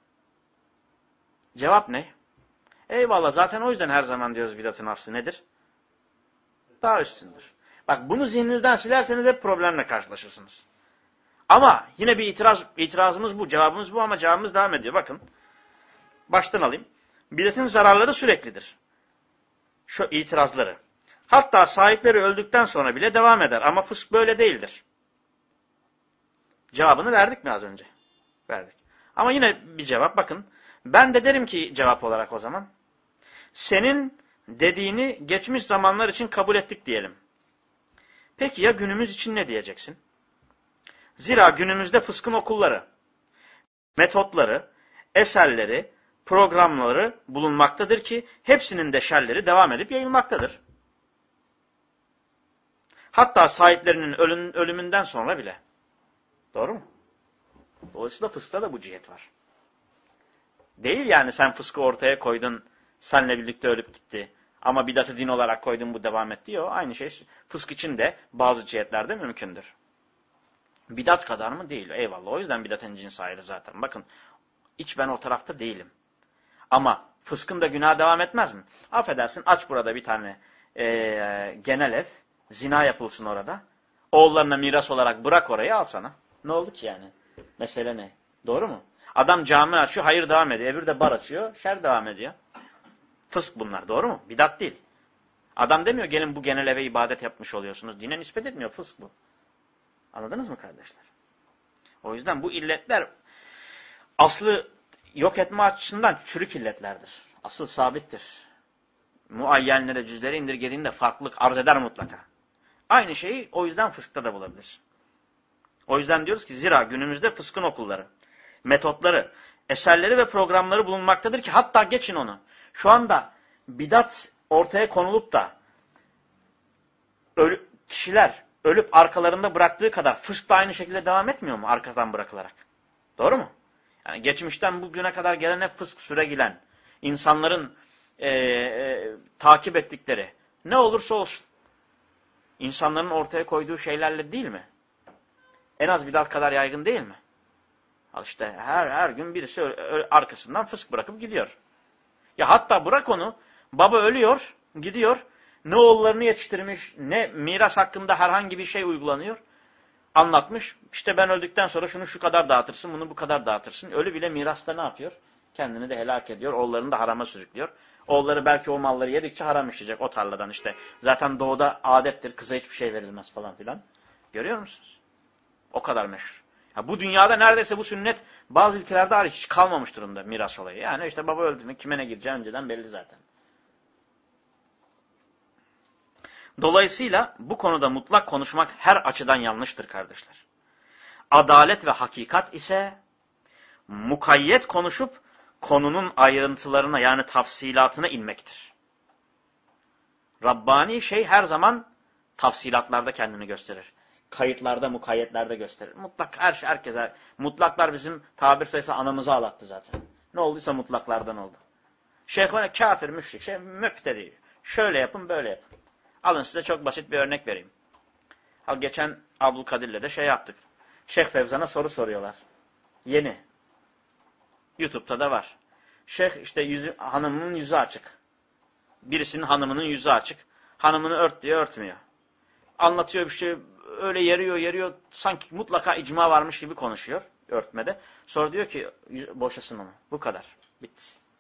Cevap ne? Eyvallah, zaten o yüzden her zaman diyoruz bidatın aslı nedir? Daha üstündür. Bak bunu zihninizden silerseniz hep problemle karşılaşırsınız. Ama yine bir itirazımız bu, cevabımız bu ama cevabımız devam ediyor. Bakın, baştan alayım. Bidatın zararları süreklidir. Şu itirazları. Hatta sahipleri öldükten sonra bile devam eder ama fısk böyle değildir. Cevabını verdik mi az önce? Verdik. Ama yine bir cevap, bakın. Ben de derim ki cevap olarak o zaman. Senin dediğini geçmiş zamanlar için kabul ettik diyelim. Peki ya günümüz için ne diyeceksin? Zira günümüzde fıskın okulları, metotları, eserleri, programları bulunmaktadır ki hepsinin de şerleri devam edip yayılmaktadır. Hatta sahiplerinin ölümünden sonra bile. Doğru mu? Dolayısıyla fıskta da bu cihet var. Değil yani sen fıskı ortaya koydun, seninle birlikte ölüp gitti. Ama bidatı din olarak koydun, bu devam etti. Yok, aynı şey fısk için de bazı cihetlerde mümkündür. Bidat kadar mı? Değil. Eyvallah. O yüzden bidatın cinsi ayrı zaten. Bakın, hiç ben o tarafta değilim. Ama fıskın da günaha devam etmez mi? Affedersin, aç burada bir tane genel ev, zina yapılsın orada. Oğullarına miras olarak bırak orayı, al sana. Ne oldu ki yani? Mesele ne? Doğru mu? Adam cami açıyor, hayır devam ediyor. Öbürü de bar açıyor, şer devam ediyor. Fısk bunlar, doğru mu? Bidat değil. Adam demiyor, gelin bu genel eve ibadet yapmış oluyorsunuz. Dine nispet etmiyor, fısk bu. Anladınız mı kardeşler? O yüzden bu illetler aslı yok etme açısından çürük illetlerdir. Asıl sabittir. Muayyenlere, cüzlere indirgediğinde farklılık arz eder mutlaka. Aynı şeyi o yüzden fıskta da bulabilir. O yüzden diyoruz ki zira günümüzde fıskın okulları, metotları, eserleri ve programları bulunmaktadır ki hatta geçin onu. Şu anda bidat ortaya konulup da kişiler ölüp arkalarında bıraktığı kadar fısk da aynı şekilde devam etmiyor mu arkadan bırakılarak? Doğru mu? Yani geçmişten bugüne kadar gelen hep fısk süregilen, insanların takip ettikleri ne olursa olsun. İnsanların ortaya koyduğu şeylerle değil mi? En az bidat kadar yaygın değil mi? Al işte her gün birisi arkasından fısk bırakıp gidiyor. Ya hatta bırak onu, baba ölüyor, gidiyor, ne oğullarını yetiştirmiş, ne miras hakkında herhangi bir şey uygulanıyor. Anlatmış, işte ben öldükten sonra şunu şu kadar dağıtırsın, bunu bu kadar dağıtırsın. Ölü bile mirasta ne yapıyor? Kendini de helak ediyor, oğullarını da harama sürüklüyor. Oğulları belki o malları yedikçe haram işleyecek o tarladan işte. Zaten doğuda adettir, kıza hiçbir şey verilmez falan filan. Görüyor musunuz? O kadar meşhur. Ya bu dünyada neredeyse bu sünnet bazı ülkelerde hariç hiç kalmamış durumda miras olayı. Yani işte baba öldü mü kime ne gideceği önceden belli zaten. Dolayısıyla bu konuda mutlak konuşmak her açıdan yanlıştır kardeşler. Adalet ve hakikat ise mukayyet konuşup konunun ayrıntılarına yani tafsilatına inmektir. Rabbani şey her zaman tafsilatlarda kendini gösterir. Kayıtlarda, mukayyetlerde gösterir. Mutlak herkese, mutlaklar bizim tabir sayısı anamızı ağlattı zaten. Ne olduysa mutlaklardan oldu. Şeyh bana kafir, müşrik, müptedi. Şöyle yapın, böyle yapın. Alın size çok basit bir örnek vereyim. Geçen Abdülkadir'le de şey yaptık. Şeyh Fevzan'a soru soruyorlar. Yeni. YouTube'da da var. Şeyh işte hanımının yüzü açık. Birisinin hanımının yüzü açık. Hanımını ört diyor, örtmüyor. Anlatıyor bir şey, öyle yeriyor. Sanki mutlaka icma varmış gibi konuşuyor örtmede. Sonra diyor ki boşasın onu. Bu kadar. Bitti.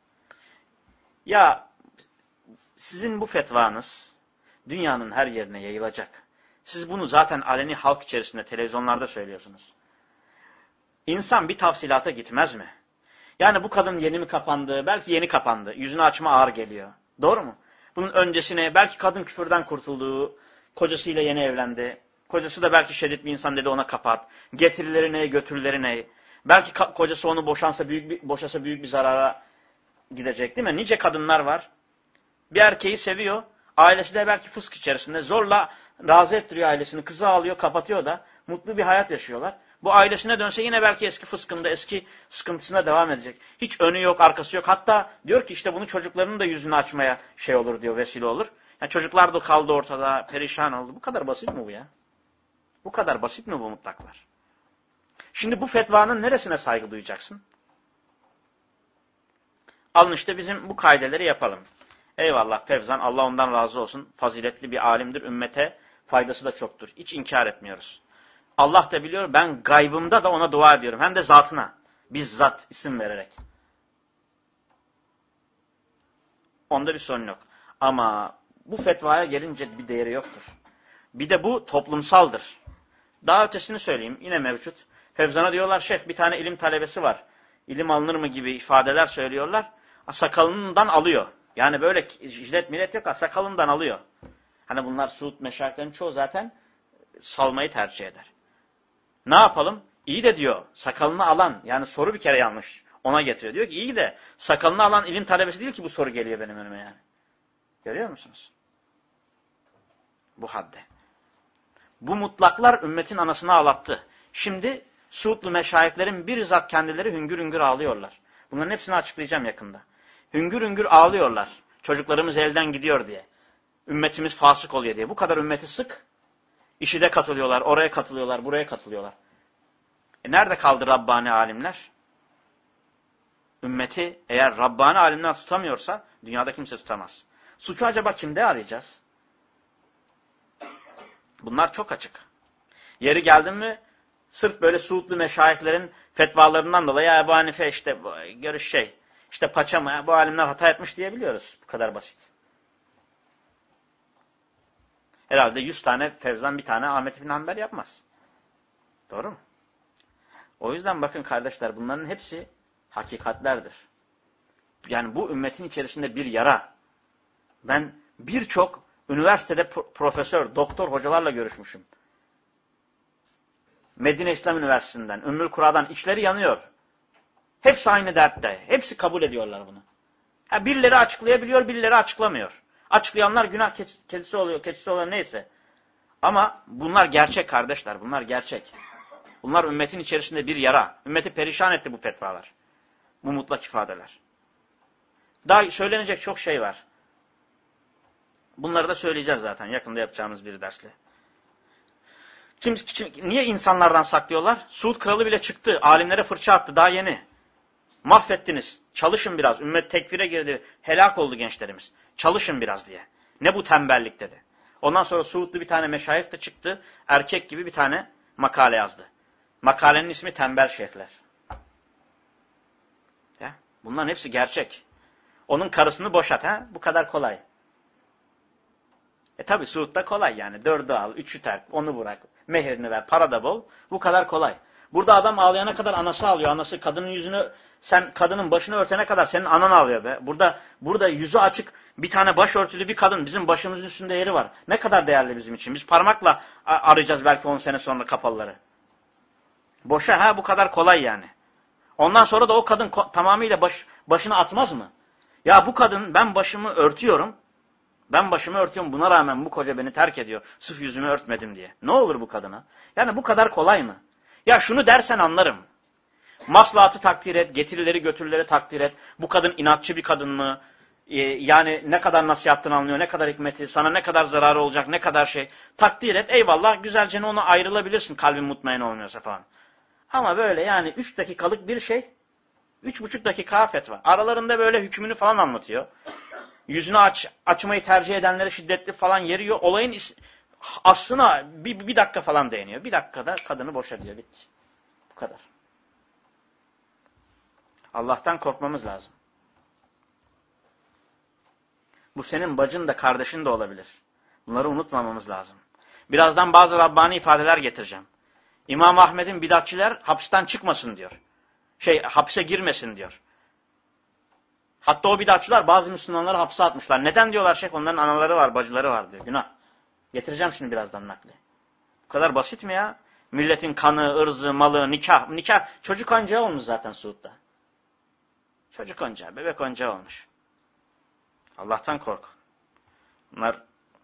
Ya sizin bu fetvanız dünyanın her yerine yayılacak. Siz bunu zaten aleni halk içerisinde televizyonlarda söylüyorsunuz. İnsan bir tafsilata gitmez mi? Yani bu kadın yeni mi kapandı? Belki yeni kapandı. Yüzünü açma ağır geliyor. Doğru mu? Bunun öncesine belki kadın küfürden kurtulduğu, kocasıyla yeni evlendi. Kocası da belki şiddet bir insan dedi ona kapat. Getirileri ne, götürüleri ne? Belki kocası onu boşasa büyük bir zarara gidecek değil mi? Nice kadınlar var. Bir erkeği seviyor. Ailesi de belki fısk içerisinde. Zorla razı ettiriyor ailesini. Kızı alıyor, kapatıyor da. Mutlu bir hayat yaşıyorlar. Bu ailesine dönse yine belki eski fıskında, eski sıkıntısına devam edecek. Hiç önü yok, arkası yok. Hatta diyor ki işte bunu çocuklarının da yüzünü açmaya şey olur diyor, vesile olur. Yani çocuklar da kaldı ortada, perişan oldu. Bu kadar basit mi bu ya? Bu kadar basit mi bu mutlaklar? Şimdi bu fetvanın neresine saygı duyacaksın? Alın işte bizim bu kaideleri yapalım. Eyvallah Fevzan, Allah ondan razı olsun. Faziletli bir alimdir, ümmete faydası da çoktur. Hiç inkar etmiyoruz. Allah da biliyor, ben gaybımda da ona dua ediyorum. Hem de zatına, bizzat isim vererek. Onda bir sorun yok. Ama bu fetvaya gelince bir değeri yoktur. Bir de bu toplumsaldır. Daha ötesini söyleyeyim, yine mevcut. Fevzan'a diyorlar, şeyh bir tane ilim talebesi var. İlim alınır mı gibi ifadeler söylüyorlar. Sakalından alıyor. Yani böyle jilet millet yok, sakalından alıyor. Hani bunlar Suud meşayihlerin çoğu zaten salmayı tercih eder. Ne yapalım? İyi de diyor, sakalını alan, yani soru bir kere yanlış. Ona getiriyor. Diyor ki iyi de sakalını alan ilim talebesi değil ki bu soru geliyor benim önüme yani. Görüyor musunuz? Bu hadde. Bu mutlaklar ümmetin anasını ağlattı. Şimdi Suudlu meşayihlerin bizzat kendileri hüngür hüngür ağlıyorlar. Bunların hepsini açıklayacağım yakında. Hüngür hüngür ağlıyorlar. Çocuklarımız elden gidiyor diye. Ümmetimiz fasık oluyor diye. Bu kadar ümmeti sık. İşide katılıyorlar, oraya katılıyorlar, buraya katılıyorlar. Nerede kaldı Rabbani alimler? Ümmeti eğer Rabbani alimler tutamıyorsa dünyada kimse tutamaz. Suçu acaba kimde arayacağız? Bunlar çok açık. Yeri geldi mi sırf böyle Suudlu meşayihlerin fetvalarından dolayı Ebu Hanife işte görüş şey, işte paça mı, bu alimler hata etmiş diyebiliyoruz. Bu kadar basit. Herhalde 100 tane Fevzan bir tane Ahmet bin Hanbel yapmaz. Doğru mu? O yüzden bakın kardeşler bunların hepsi hakikatlerdir. Yani bu ümmetin içerisinde bir yara. Ben birçok üniversitede profesör, doktor hocalarla görüşmüşüm. Medine İslam Üniversitesi'nden, Ümmül Kura'dan içleri yanıyor. Hepsi aynı dertte. Hepsi kabul ediyorlar bunu. Birileri açıklayabiliyor, birileri açıklamıyor. Açıklayanlar günah keçisi oluyor neyse. Ama bunlar gerçek kardeşler, bunlar gerçek. Bunlar ümmetin içerisinde bir yara. Ümmeti perişan etti bu fetvalar. Bu mutlak ifadeler. Daha söylenecek çok şey var. Bunları da söyleyeceğiz zaten yakında yapacağımız bir dersle. Niye insanlardan saklıyorlar? Suud kralı bile çıktı. Alimlere fırça attı daha yeni. Mahvettiniz. Çalışın biraz. Ümmet tekfire girdi. Helak oldu gençlerimiz. Çalışın biraz diye. Ne bu tembellik dedi. Ondan sonra Suudlu bir tane meşayih de çıktı. Erkek gibi bir tane makale yazdı. Makalenin ismi Tembel Şeyhler. Ya, bunların hepsi gerçek. Onun karısını boşat. Ha? Bu kadar kolay. Tabi Suud'da kolay yani. 4'ü al, 3'ü terk, onu bırak. Mehirini ver, para da bol. Bu kadar kolay. Burada adam ağlayana kadar anası ağlıyor. Anası kadının yüzünü, sen kadının başını örtene kadar senin anan ağlıyor be. Burada yüzü açık bir tane başörtülü bir kadın bizim başımızın üstünde yeri var. Ne kadar değerli bizim için. Biz parmakla arayacağız belki 10 sene sonra kapalıları. Boşa ha, bu kadar kolay yani. Ondan sonra da o kadın tamamıyla başını atmaz mı? Ya bu kadın, ben başımı örtüyorum. Buna rağmen bu koca beni terk ediyor. Sırf yüzümü örtmedim diye. Ne olur bu kadına? Yani bu kadar kolay mı? Ya şunu dersen anlarım. Maslahatı takdir et, getirileri götürüleri takdir et. Bu kadın inatçı bir kadın mı? Yani ne kadar nasihattan anlıyor, ne kadar hikmeti, sana ne kadar zararı olacak, ne kadar şey. Takdir et, eyvallah, güzelce ona ayrılabilirsin kalbin mutmain olmuyorsa falan. Ama böyle yani 3 dakikalık bir şey, 3,5 dakika fetva. Aralarında böyle hükmünü falan anlatıyor. Yüzünü açmayı tercih edenlere şiddetli falan yeriyor. Olayın aslına bir dakika falan değiniyor. Bir dakikada kadını boşa diyor. Bitti. Bu kadar. Allah'tan korkmamız lazım. Bu senin bacın da kardeşin de olabilir. Bunları unutmamamız lazım. Birazdan bazı Rabbani ifadeler getireceğim. İmam Ahmed'in bidatçiler hapisten çıkmasın diyor. Hapse girmesin diyor. Hatta o bidatçılar bazı Müslümanları hapse atmışlar. Neden diyorlar şeyh? Onların anaları var, bacıları var diyor. Günah. Getireceğim şimdi birazdan nakli. Bu kadar basit mi ya? Milletin kanı, ırzı, malı, nikah. Nikah çocuk oyuncağı olmuş zaten Suud'da. Çocuk oyuncağı, bebek oyuncağı olmuş. Allah'tan kork. Bunlar.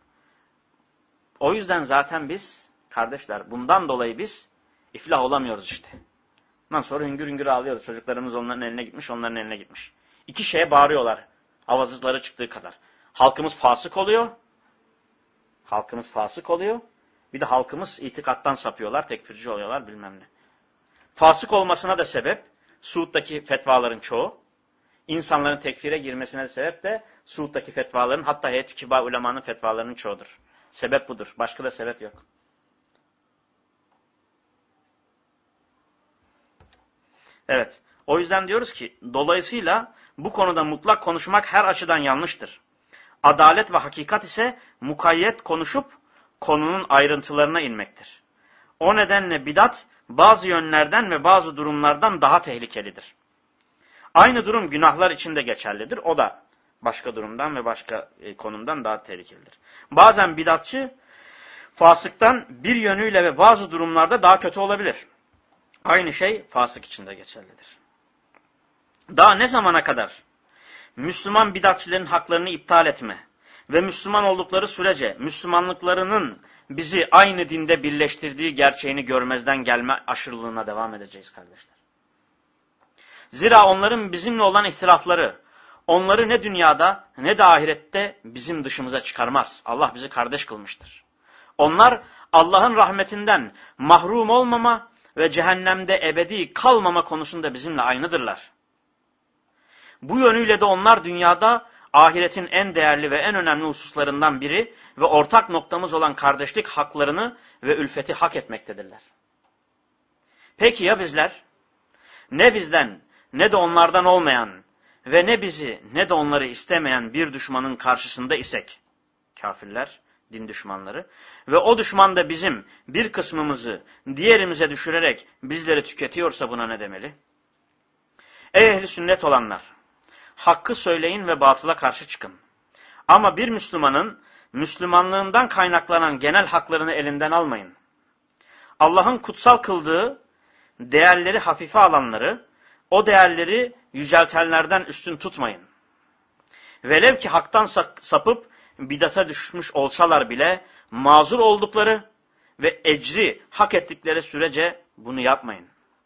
O yüzden zaten biz, kardeşler, bundan dolayı biz iflah olamıyoruz işte. Ondan sonra hüngür hüngür ağlıyoruz. Çocuklarımız onların eline gitmiş, onların eline gitmiş. 2 şeye bağırıyorlar. Avazları çıktığı kadar. Halkımız fasık oluyor. Bir de halkımız itikattan sapıyorlar, tekfirci oluyorlar bilmem ne. Fasık olmasına da sebep Suud'daki fetvaların çoğu. İnsanların tekfire girmesine de sebep de Suud'daki fetvaların, hatta Heyet-i Kibar ulemanın fetvalarının çoğudur. Sebep budur. Başka da sebep yok. Evet. O yüzden diyoruz ki, dolayısıyla bu konuda mutlak konuşmak her açıdan yanlıştır. Adalet ve hakikat ise mukayyet konuşup konunun ayrıntılarına inmektir. O nedenle bidat bazı yönlerden ve bazı durumlardan daha tehlikelidir. Aynı durum günahlar için de geçerlidir. O da başka durumdan ve başka konumdan daha tehlikelidir. Bazen bidatçı fasıktan bir yönüyle ve bazı durumlarda daha kötü olabilir. Aynı şey fasık için de geçerlidir. Daha ne zamana kadar Müslüman bidatçilerin haklarını iptal etme ve Müslüman oldukları sürece Müslümanlıklarının bizi aynı dinde birleştirdiği gerçeğini görmezden gelme aşırılığına devam edeceğiz kardeşler. Zira onların bizimle olan ihtilafları onları ne dünyada ne de ahirette bizim dışımıza çıkarmaz. Allah bizi kardeş kılmıştır. Onlar Allah'ın rahmetinden mahrum olmama ve cehennemde ebedi kalmama konusunda bizimle aynıdırlar. Bu yönüyle de onlar dünyada ahiretin en değerli ve en önemli hususlarından biri ve ortak noktamız olan kardeşlik haklarını ve ülfeti hak etmektedirler. Peki ya bizler? Ne bizden ne de onlardan olmayan ve ne bizi ne de onları istemeyen bir düşmanın karşısında isek, kafirler, din düşmanları, ve o düşman da bizim bir kısmımızı diğerimize düşürerek bizleri tüketiyorsa buna ne demeli? Ey ehli sünnet olanlar! Hakkı söyleyin ve batıla karşı çıkın. Ama bir Müslümanın Müslümanlığından kaynaklanan genel haklarını elinden almayın. Allah'ın kutsal kıldığı değerleri hafife alanları, o değerleri yüceltenlerden üstün tutmayın. Velev ki haktan sapıp bidata düşmüş olsalar bile mazur oldukları ve ecri hak ettikleri sürece bunu yapmayın.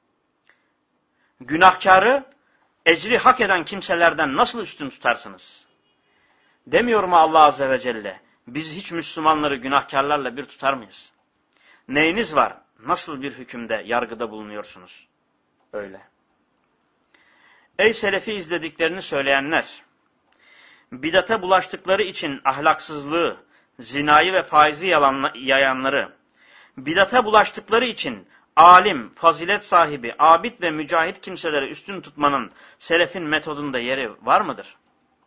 Günahkarı ecri hak eden kimselerden nasıl üstün tutarsınız? Demiyor mu Allah Azze ve Celle, biz hiç Müslümanları günahkarlarla bir tutar mıyız? Neyiniz var? Nasıl bir hükümde, yargıda bulunuyorsunuz? Öyle. Ey Selefi izlediklerini söyleyenler! Bidate bulaştıkları için ahlaksızlığı, zinayı ve faizi yayanları, bidate bulaştıkları için alim, fazilet sahibi, abid ve mücahit kimseleri üstün tutmanın selefin metodunda yeri var mıdır?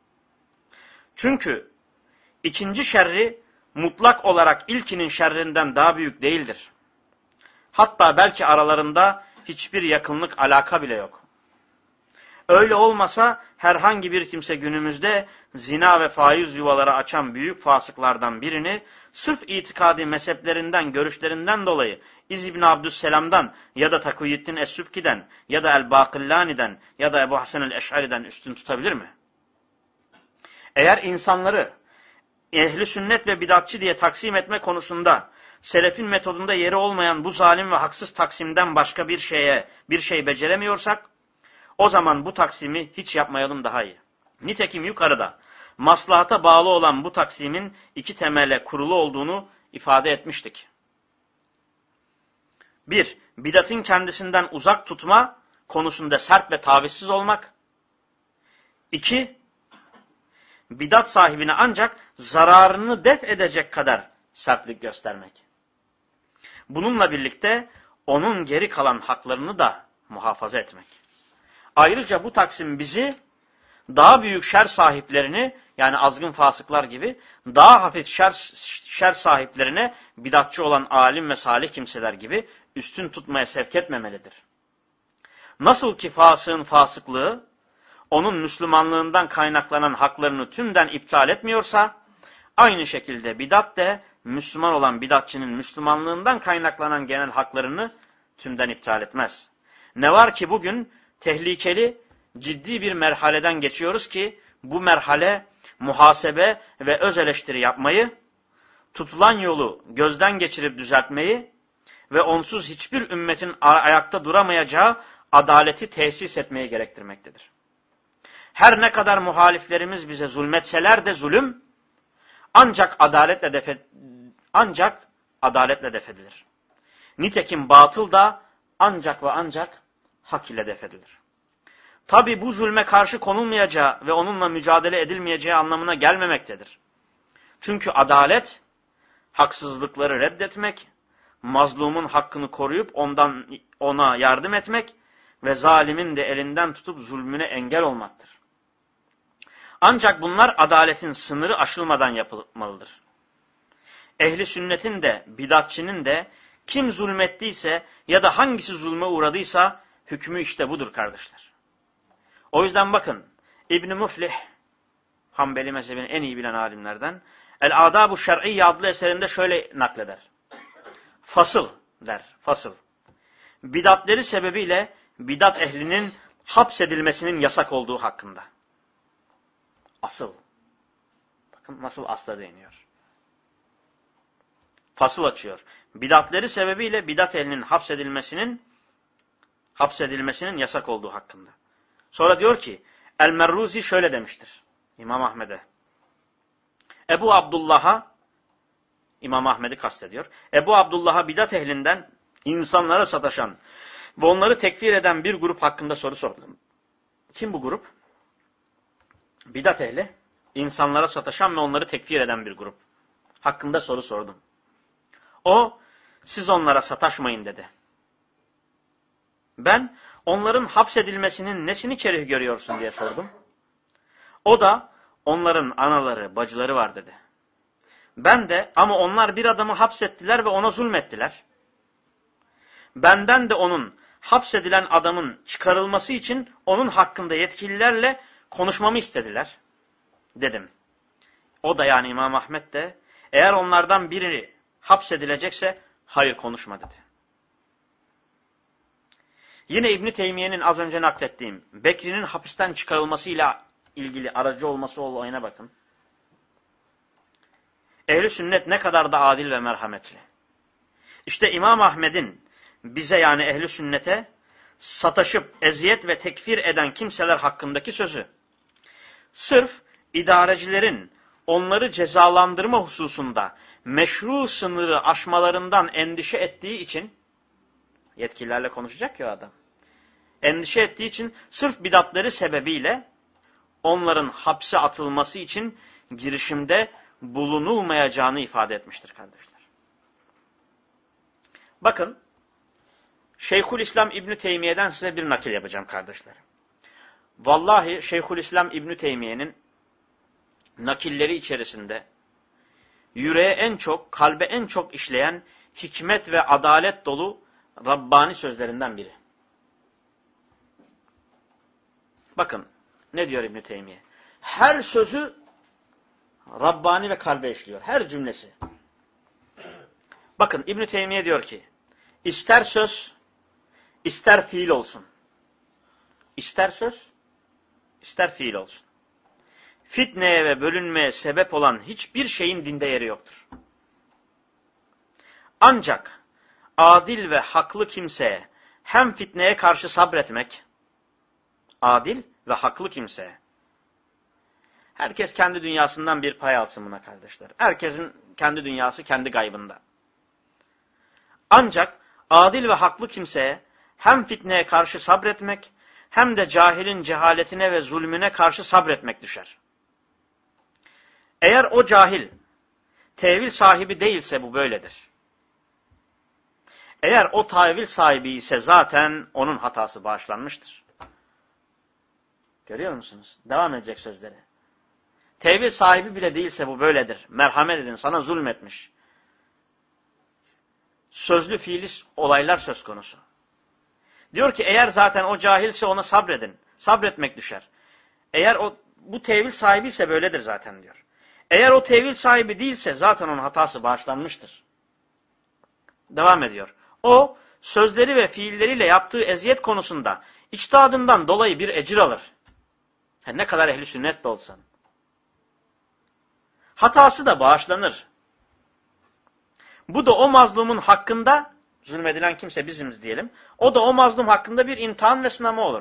Çünkü ikinci şerri mutlak olarak ilkinin şerrinden daha büyük değildir. Hatta belki aralarında hiçbir yakınlık, alaka bile yok. Öyle olmasa herhangi bir kimse günümüzde zina ve faiz yuvaları açan büyük fasıklardan birini sırf itikadi mezheplerinden, görüşlerinden dolayı İz İbni Abdüsselam'dan ya da Takiyüddin Es-Sübki'den ya da El-Bakillani'den ya da Ebu Hasan el-Eş'ari'den üstün tutabilir mi? Eğer insanları ehli sünnet ve bidatçı diye taksim etme konusunda selefin metodunda yeri olmayan bu zalim ve haksız taksimden başka bir şey beceremiyorsak, o zaman bu taksimi hiç yapmayalım daha iyi. Nitekim yukarıda maslahata bağlı olan bu taksimin iki temele kurulu olduğunu ifade etmiştik. 1. Bidatın kendisinden uzak tutma konusunda sert ve tavizsiz olmak. 2. Bidat sahibine ancak zararını def edecek kadar sertlik göstermek. Bununla birlikte onun geri kalan haklarını da muhafaza etmek. Ayrıca bu taksim bizi daha büyük şer sahiplerini, yani azgın fasıklar gibi, daha hafif şer sahiplerine bidatçı olan alim ve salih kimseler gibi üstün tutmaya sevk etmemelidir. Nasıl ki fasığın fasıklığı onun Müslümanlığından kaynaklanan haklarını tümden iptal etmiyorsa, aynı şekilde bidat de Müslüman olan bidatçının Müslümanlığından kaynaklanan genel haklarını tümden iptal etmez. Ne var ki bugün tehlikeli, ciddi bir merhaleden geçiyoruz ki bu merhale muhasebe ve öz eleştiri yapmayı, tutulan yolu gözden geçirip düzeltmeyi ve onsuz hiçbir ümmetin ayakta duramayacağı adaleti tesis etmeyi gerektirmektedir. Her ne kadar muhaliflerimiz bize zulmetseler de zulüm ancak adaletle defedilir. Nitekim batıl da ancak ve ancak hak ile defedilir. Tabi bu zulme karşı konulmayacağı ve onunla mücadele edilmeyeceği anlamına gelmemektedir. Çünkü adalet, haksızlıkları reddetmek, mazlumun hakkını koruyup ona yardım etmek ve zalimin de elinden tutup zulmüne engel olmaktır. Ancak bunlar adaletin sınırı aşılmadan yapılmalıdır. Ehli sünnetin de, bidatçının de kim zulmettiyse ya da hangisi zulme uğradıysa hükmü işte budur kardeşler. O yüzden bakın İbn-i Muflih, Hanbeli mezhebini en iyi bilen alimlerden, El-Adab-ı Şer'iyye adlı eserinde şöyle nakleder. Fasıl der, fasıl. Bidatleri sebebiyle bidat ehlinin hapsedilmesinin yasak olduğu hakkında. Asıl. Bakın nasıl asla değiniyor. Fasıl açıyor. Bidatleri sebebiyle bidat ehlinin hapsedilmesinin yasak olduğu hakkında. Sonra diyor ki El-Merruzi şöyle demiştir İmam Ahmed'e. Ebu Abdullah'a, İmam Ahmed'i kastediyor. Ebu Abdullah'a bidat ehlinden insanlara sataşan ve onları tekfir eden bir grup hakkında soru sordum. Kim bu grup? Bidat ehli, insanlara sataşan ve onları tekfir eden bir grup hakkında soru sordum. O, siz onlara sataşmayın dedi. Ben, onların hapsedilmesinin nesini kerih görüyorsun diye sordum. O da, onların anaları, bacıları var dedi. Ben de, ama onlar bir adamı hapsettiler ve ona zulmettiler. Benden de onun, hapsedilen adamın çıkarılması için onun hakkında yetkililerle konuşmamı istediler, dedim. O da yani İmam Ahmed de, eğer onlardan biri hapsedilecekse, hayır konuşma dedi. Yine İbn-i Teymiye'nin az önce naklettiğim, Bekri'nin hapisten çıkarılmasıyla ilgili aracı olması olayına bakın. Ehl-i sünnet ne kadar da adil ve merhametli. İşte İmam Ahmed'in bize yani ehl-i sünnete sataşıp eziyet ve tekfir eden kimseler hakkındaki sözü, sırf idarecilerin onları cezalandırma hususunda meşru sınırı aşmalarından endişe ettiği için, yetkililerle konuşacak ya adam, endişe ettiği için sırf bidatları sebebiyle onların hapse atılması için girişimde bulunulmayacağını ifade etmiştir kardeşler. Bakın, Şeyhülislam İbn Teymiye'den size bir nakil yapacağım kardeşlerim. Vallahi Şeyhülislam İbn Teymiye'nin nakilleri içerisinde yüreğe en çok, kalbe en çok işleyen hikmet ve adalet dolu Rabbani sözlerinden biri. Bakın ne diyor İbn Teymiye? Her sözü Rabbani ve kalbe işliyor. Her cümlesi. Bakın İbn Teymiye diyor ki, ister söz, ister fiil olsun. İster söz, ister fiil olsun. Fitneye ve bölünmeye sebep olan hiçbir şeyin dinde yeri yoktur. Ancak adil ve haklı kimseye hem fitneye karşı sabretmek, adil ve haklı kimseye, herkes kendi dünyasından bir pay alsın buna kardeşler. Herkesin kendi dünyası kendi gaybında. Ancak adil ve haklı kimseye hem fitneye karşı sabretmek, hem de cahilin cehaletine ve zulmüne karşı sabretmek düşer. Eğer o cahil, tevil sahibi değilse bu böyledir. Eğer o tevil sahibi ise zaten onun hatası bağışlanmıştır. Görüyor musunuz? Devam edecek sözleri. Tevil sahibi bile değilse bu böyledir. Merhamet edin, sana zulmetmiş. Sözlü fiili olaylar söz konusu. Diyor ki eğer zaten o cahilse ona sabredin. Sabretmek düşer. Eğer bu tevil sahibi ise böyledir zaten diyor. Eğer o tevil sahibi değilse zaten onun hatası bağışlanmıştır. Devam ediyor. O sözleri ve fiilleriyle yaptığı eziyet konusunda içtihadından dolayı bir ecir alır. Ne kadar ehli sünnet de olsan. Hatası da bağışlanır. Bu da o mazlumun hakkında, zulmedilen kimse bizimiz diyelim, o da o mazlum hakkında bir imtihan ve sınama olur.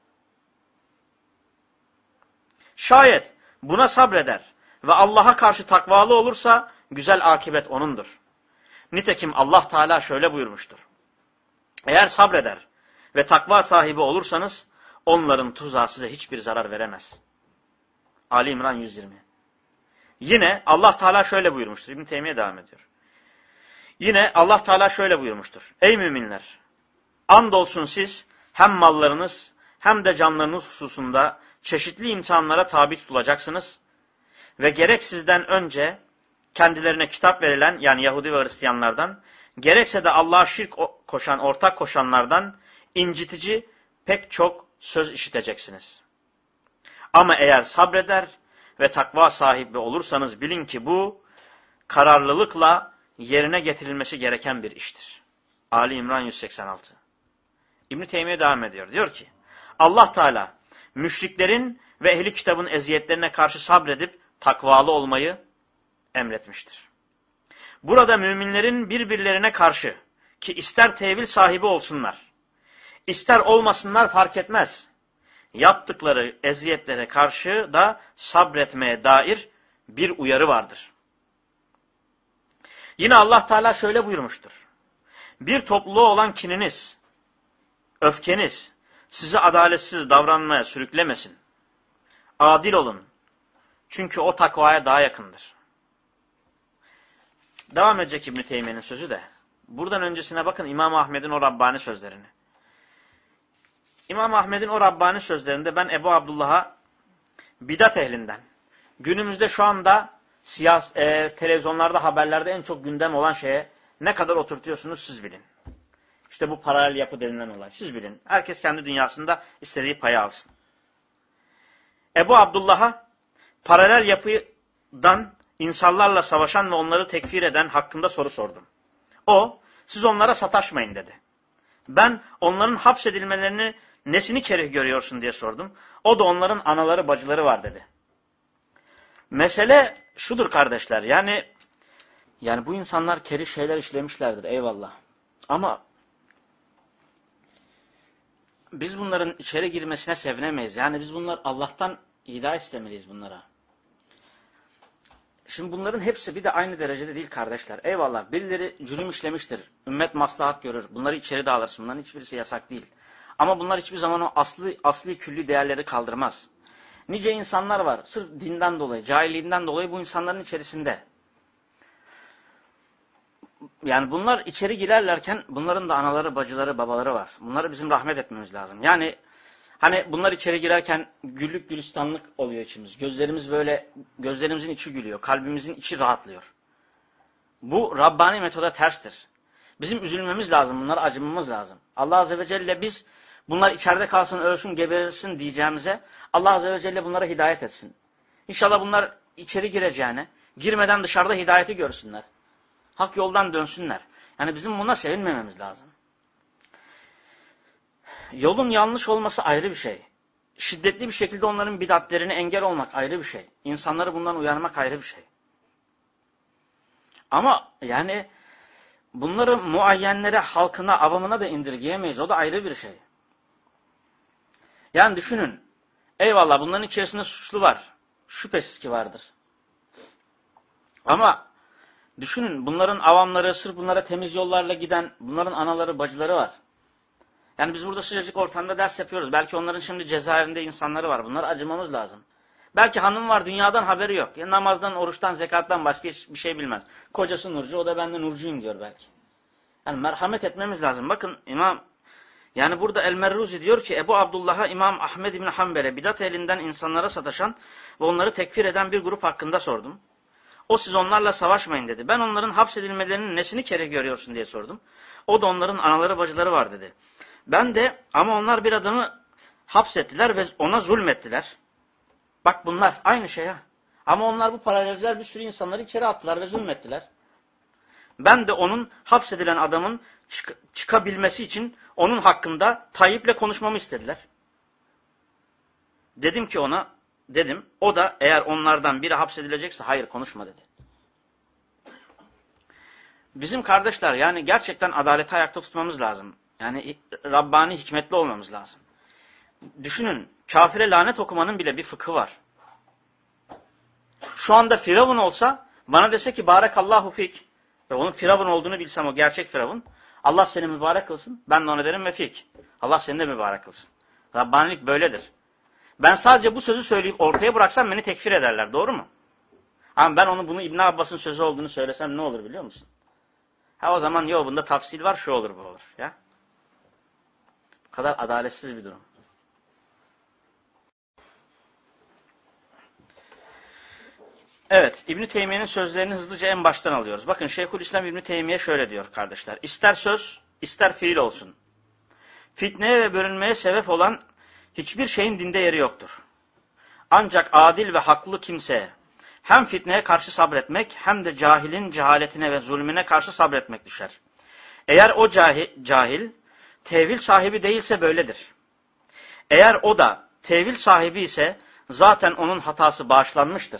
Şayet buna sabreder ve Allah'a karşı takvalı olursa güzel akibet onundur. Nitekim Allah Teala şöyle buyurmuştur. Eğer sabreder ve takva sahibi olursanız onların tuzağı size hiçbir zarar veremez. Ali İmran 120. Yine Allah Teala şöyle buyurmuştur. İbn Teymiye devam ediyor. Yine Allah Teala şöyle buyurmuştur. Ey müminler! Andolsun siz hem mallarınız hem de canlarınız hususunda çeşitli imtihanlara tabi tutulacaksınız ve gerek sizden önce kendilerine kitap verilen yani Yahudi ve Hristiyanlardan, gerekse de Allah'a şirk koşan, ortak koşanlardan incitici pek çok söz işiteceksiniz. Ama eğer sabreder ve takva sahibi olursanız bilin ki bu kararlılıkla yerine getirilmesi gereken bir iştir. Ali İmran 186. İbn Teymiye devam ediyor. Diyor ki Allah Teala müşriklerin ve ehli kitabın eziyetlerine karşı sabredip takvalı olmayı emretmiştir. Burada müminlerin birbirlerine karşı ki ister tevil sahibi olsunlar, ister olmasınlar fark etmez. Yaptıkları eziyetlere karşı da sabretmeye dair bir uyarı vardır. Yine Allah Teala şöyle buyurmuştur. Bir topluluğa olan kininiz, öfkeniz sizi adaletsiz davranmaya sürüklemesin. Adil olun. Çünkü o takvaya daha yakındır. Devam edecek İbn Teymiye'nin sözü de. Buradan öncesine bakın İmam Ahmed'in o Rabbani sözlerini. İmam Ahmed'in o Rabbani sözlerinde ben Ebu Abdullah'a bidat ehlinden, günümüzde şu anda televizyonlarda, haberlerde en çok gündem olan şeye ne kadar oturtuyorsunuz siz bilin. İşte bu paralel yapı denilen olay. Siz bilin. Herkes kendi dünyasında istediği payı alsın. Ebu Abdullah'a paralel yapıdan insanlarla savaşan ve onları tekfir eden hakkında soru sordum. O, siz onlara sataşmayın dedi. Ben onların hapsedilmelerini nesini kerih görüyorsun diye sordum. O da onların anaları bacıları var dedi. Mesele şudur kardeşler, yani bu insanlar kerih şeyler işlemişlerdir eyvallah. Ama biz bunların içeri girmesine sevinemeyiz. Yani biz bunlar Allah'tan hidayet istemeliyiz bunlara. Şimdi bunların hepsi bir de aynı derecede değil kardeşler. Eyvallah birileri cürüm işlemiştir. Ümmet maslahat görür. Bunları içeri de alırsın. Bunların hiçbirisi yasak değil. Ama bunlar hiçbir zaman o asli külli değerleri kaldırmaz. Nice insanlar var. Sırf dinden dolayı, cahilliğinden dolayı bu insanların içerisinde. Yani bunlar içeri girerlerken bunların da anaları, bacıları, babaları var. Bunları bizim rahmet etmemiz lazım. Yani hani bunlar içeri girerken güllük gülistanlık oluyor içimiz. Gözlerimiz böyle, gözlerimizin içi gülüyor. Kalbimizin içi rahatlıyor. Bu Rabbani metoda terstir. Bizim üzülmemiz lazım. Bunlara acımamız lazım. Allah Azze ve Celle biz bunlar içeride kalsın, ölsün, geberirsin diyeceğimize Allah Azze ve Celle bunlara hidayet etsin. İnşallah bunlar içeri gireceğine, girmeden dışarıda hidayeti görsünler. Hak yoldan dönsünler. Yani bizim buna sevinmememiz lazım. Yolun yanlış olması ayrı bir şey. Şiddetli bir şekilde onların bidatlerine engel olmak ayrı bir şey. İnsanları bundan uyarmak ayrı bir şey. Ama yani bunları muayyenlere, halkına, avamına da indirgeyemeyiz. O da ayrı bir şey. Yani düşünün. Eyvallah bunların içerisinde suçlu var. Şüphesiz ki vardır. Ama düşünün bunların avamları, sırf bunlara temiz yollarla giden, bunların anaları, bacıları var. Yani biz burada sıcacık ortamda ders yapıyoruz. Belki onların şimdi cezaevinde insanları var. Bunlara acımamız lazım. Belki hanım var, dünyadan haberi yok. Ya namazdan, oruçtan, zekattan başka bir şey bilmez. Kocası Nurcu, o da ben de Nurcuyum diyor belki. Yani merhamet etmemiz lazım. Bakın yani burada El-Merruzi diyor ki Ebu Abdullah'a İmam Ahmed İbni Hanbel'e bidat elinden insanlara sataşan ve onları tekfir eden bir grup hakkında sordum. O siz onlarla savaşmayın dedi. Ben onların hapsedilmelerinin nesini kere görüyorsun diye sordum. O da onların anaları bacıları var dedi. Ben de ama onlar bir adamı hapsettiler ve ona zulmettiler. Bak bunlar aynı şey ha. Ama onlar bu paralelciler bir sürü insanları içeri attılar ve zulmettiler. Ben de onun hapsedilen adamın çıkabilmesi için onun hakkında Tayyip'le konuşmamı istediler. Dedim ki ona, o da eğer onlardan biri hapsedilecekse hayır konuşma dedi. Bizim kardeşler yani gerçekten adaleti ayakta tutmamız lazım. Yani Rabbani hikmetli olmamız lazım. Düşünün kafire lanet okumanın bile bir fıkhı var. Şu anda Firavun olsa bana dese ki Barakallahu fik ve onun Firavun olduğunu bilsem o gerçek Firavun. Allah seni mübarek kılsın. Ben de ona derim ve fik. Allah seni de mübarek kılsın. Rabbanilik böyledir. Ben sadece bu sözü söyleyip ortaya bıraksam beni tekfir ederler. Doğru mu? Ama ben bunu İbn Abbas'ın sözü olduğunu söylesem ne olur biliyor musun? O zaman yok bunda tafsil var şu olur bu olur. Ya. Bu kadar adaletsiz bir durum. Evet, İbn-i Teymiye'nin sözlerini hızlıca en baştan alıyoruz. Bakın Şeyhülislam İbn-i Teymiye şöyle diyor kardeşler. İster söz, ister fiil olsun. Fitneye ve bölünmeye sebep olan hiçbir şeyin dinde yeri yoktur. Ancak adil ve haklı kimseye hem fitneye karşı sabretmek hem de cahilin cehaletine ve zulmüne karşı sabretmek düşer. Eğer o cahil, tevil sahibi değilse böyledir. Eğer o da tevil sahibi ise zaten onun hatası bağışlanmıştır.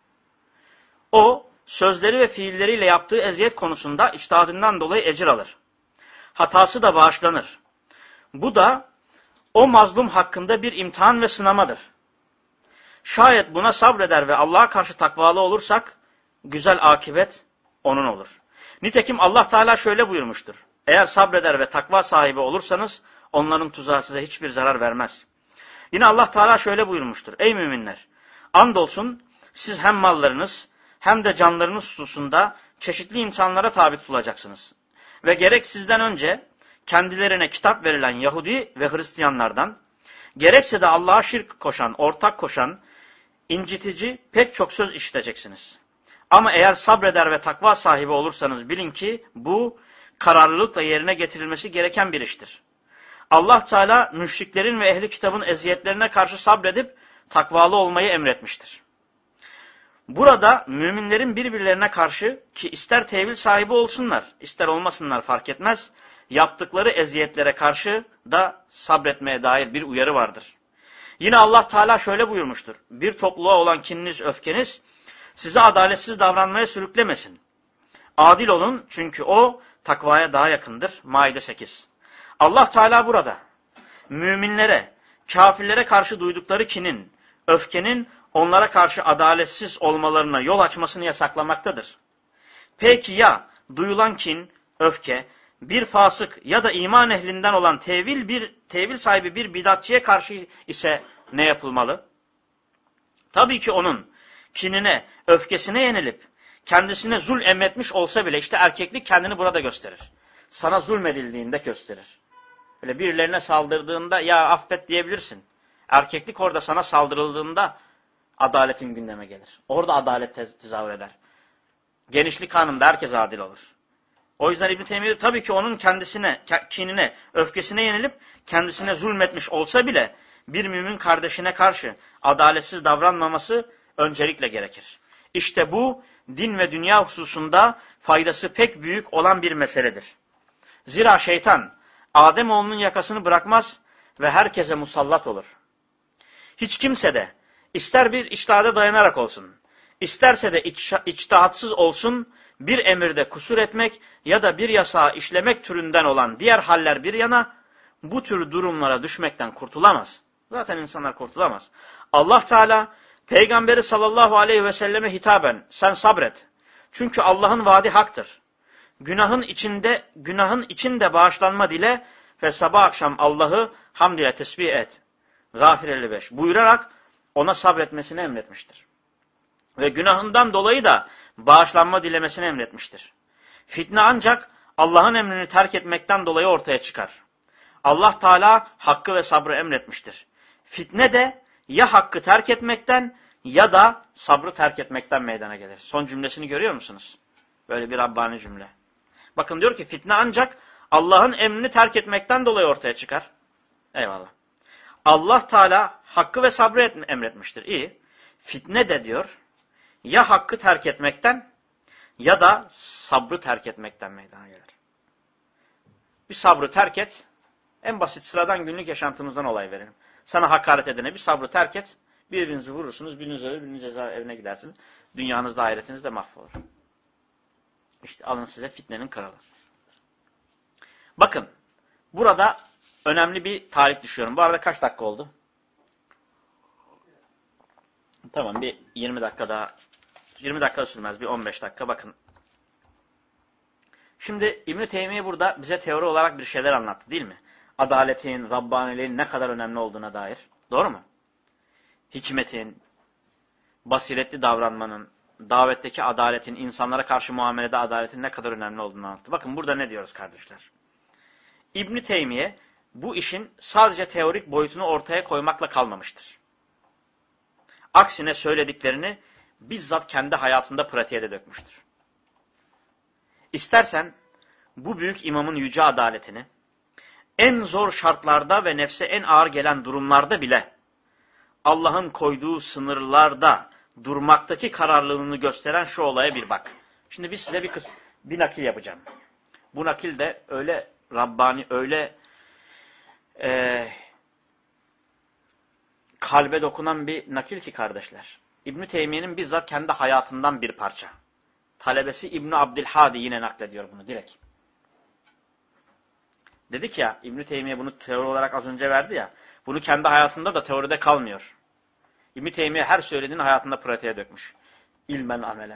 O, sözleri ve fiilleriyle yaptığı eziyet konusunda içtihadından dolayı ecir alır. Hatası da bağışlanır. Bu da o mazlum hakkında bir imtihan ve sınamadır. Şayet buna sabreder ve Allah'a karşı takvalı olursak, güzel akibet onun olur. Nitekim Allah Teala şöyle buyurmuştur. Eğer sabreder ve takva sahibi olursanız, onların tuzağı size hiçbir zarar vermez. Yine Allah Teala şöyle buyurmuştur. Ey müminler! Andolsun siz hem mallarınız hem de canlarınız hususunda çeşitli imtihanlara tabi tutulacaksınız. Ve gerek sizden önce kendilerine kitap verilen Yahudi ve Hristiyanlardan, gerekse de Allah'a şirk koşan, ortak koşan, incitici pek çok söz işiteceksiniz. Ama eğer sabreder ve takva sahibi olursanız bilin ki bu kararlılıkla yerine getirilmesi gereken bir iştir. Allah Teala müşriklerin ve ehli kitabın eziyetlerine karşı sabredip takvalı olmayı emretmiştir. Burada müminlerin birbirlerine karşı ki ister tevil sahibi olsunlar, ister olmasınlar fark etmez, yaptıkları eziyetlere karşı da sabretmeye dair bir uyarı vardır. Yine Allah Teala şöyle buyurmuştur. Bir topluluğa olan kininiz, öfkeniz sizi adaletsiz davranmaya sürüklemesin. Adil olun çünkü o takvaya daha yakındır. Maide 8. Allah Teala burada müminlere, kafirlere karşı duydukları kinin, öfkenin onlara karşı adaletsiz olmalarına yol açmasını yasaklamaktadır. Peki ya duyulan kin, öfke, bir fasık ya da iman ehlinden olan tevil sahibi bir bidatçıya karşı ise ne yapılmalı? Tabii ki onun kinine, öfkesine yenilip kendisine zul emretmiş olsa bile, işte erkeklik kendini burada gösterir. Sana zulmedildiğinde gösterir. Öyle birilerine saldırdığında ya affet diyebilirsin. Erkeklik orada sana saldırıldığında adaletin gündeme gelir. Orada adalet tezahür eder. Genişlik kanunda herkes adil olur. O yüzden İbn-i Teymiye tabii ki onun kendisine, kinine, öfkesine yenilip kendisine zulmetmiş olsa bile bir mümin kardeşine karşı adaletsiz davranmaması öncelikle gerekir. İşte bu din ve dünya hususunda faydası pek büyük olan bir meseledir. Zira şeytan Ademoğlunun yakasını bırakmaz ve herkese musallat olur. Hiç kimse de ister bir içtihada dayanarak olsun, isterse de içtihatsız olsun, bir emirde kusur etmek ya da bir yasağı işlemek türünden olan diğer haller bir yana, bu tür durumlara düşmekten kurtulamaz. Zaten insanlar kurtulamaz. Allah Teala Peygamberi sallallahu aleyhi ve selleme hitaben sen sabret. Çünkü Allah'ın vaadi haktır. Günahın içinde bağışlanma dile ve sabah akşam Allah'ı hamd ile tesbih et. Gafir 55 buyurarak ona sabretmesini emretmiştir. Ve günahından dolayı da bağışlanma dilemesini emretmiştir. Fitne ancak Allah'ın emrini terk etmekten dolayı ortaya çıkar. Allah Teala hakkı ve sabrı emretmiştir. Fitne de ya hakkı terk etmekten ya da sabrı terk etmekten meydana gelir. Son cümlesini görüyor musunuz? Böyle bir Rabbani cümle. Bakın diyor ki fitne ancak Allah'ın emrini terk etmekten dolayı ortaya çıkar. Eyvallah. Allah Teala hakkı ve sabrı emretmiştir. İyi. Fitne de diyor ya hakkı terk etmekten ya da sabrı terk etmekten meydana gelir. Bir sabrı terk et. En basit sıradan günlük yaşantımızdan olay verelim. Sana hakaret edene bir sabrı terk et. Birbirinizi vurursunuz, biriniz ölür, biriniz cezaevine gidersiniz. Dünyanız da ahiretiniz de mahvolur. İşte alın size fitnenin kralı. Bakın, burada önemli bir tarih düşüyorum. Bu arada kaç dakika oldu? Tamam, bir 20 dakika daha. 20 dakika sürmez, bir 15 dakika. Bakın. Şimdi İbn-i Teymiye burada bize teori olarak bir şeyler anlattı değil mi? Adaletin, Rabbaniliğin ne kadar önemli olduğuna dair. Doğru mu? Hikmetin, basiretli davranmanın, davetteki adaletin, insanlara karşı muamelede adaletin ne kadar önemli olduğunu anlattı. Bakın burada ne diyoruz kardeşler? İbn-i Teymiye bu işin sadece teorik boyutunu ortaya koymakla kalmamıştır. Aksine söylediklerini bizzat kendi hayatında pratiğe de dökmüştür. İstersen bu büyük imamın yüce adaletini en zor şartlarda ve nefse en ağır gelen durumlarda bile Allah'ın koyduğu sınırlarda durmaktaki kararlılığını gösteren şu olaya bir bak. Şimdi biz size bir nakil yapacağım. Bu nakil de öyle Rabbani, öyle kalbe dokunan bir nakil ki kardeşler. İbn-i Teymiye'nin bizzat kendi hayatından bir parça. Talebesi İbn-i Abdülhadi yine naklediyor bunu direkt. Dedik ya, İbn-i Teymiye bunu teori olarak az önce verdi ya, bunu kendi hayatında da teoride kalmıyor. İbn-i Teymiye her söylediğini hayatında pratiğe dökmüş. İlmen amelen.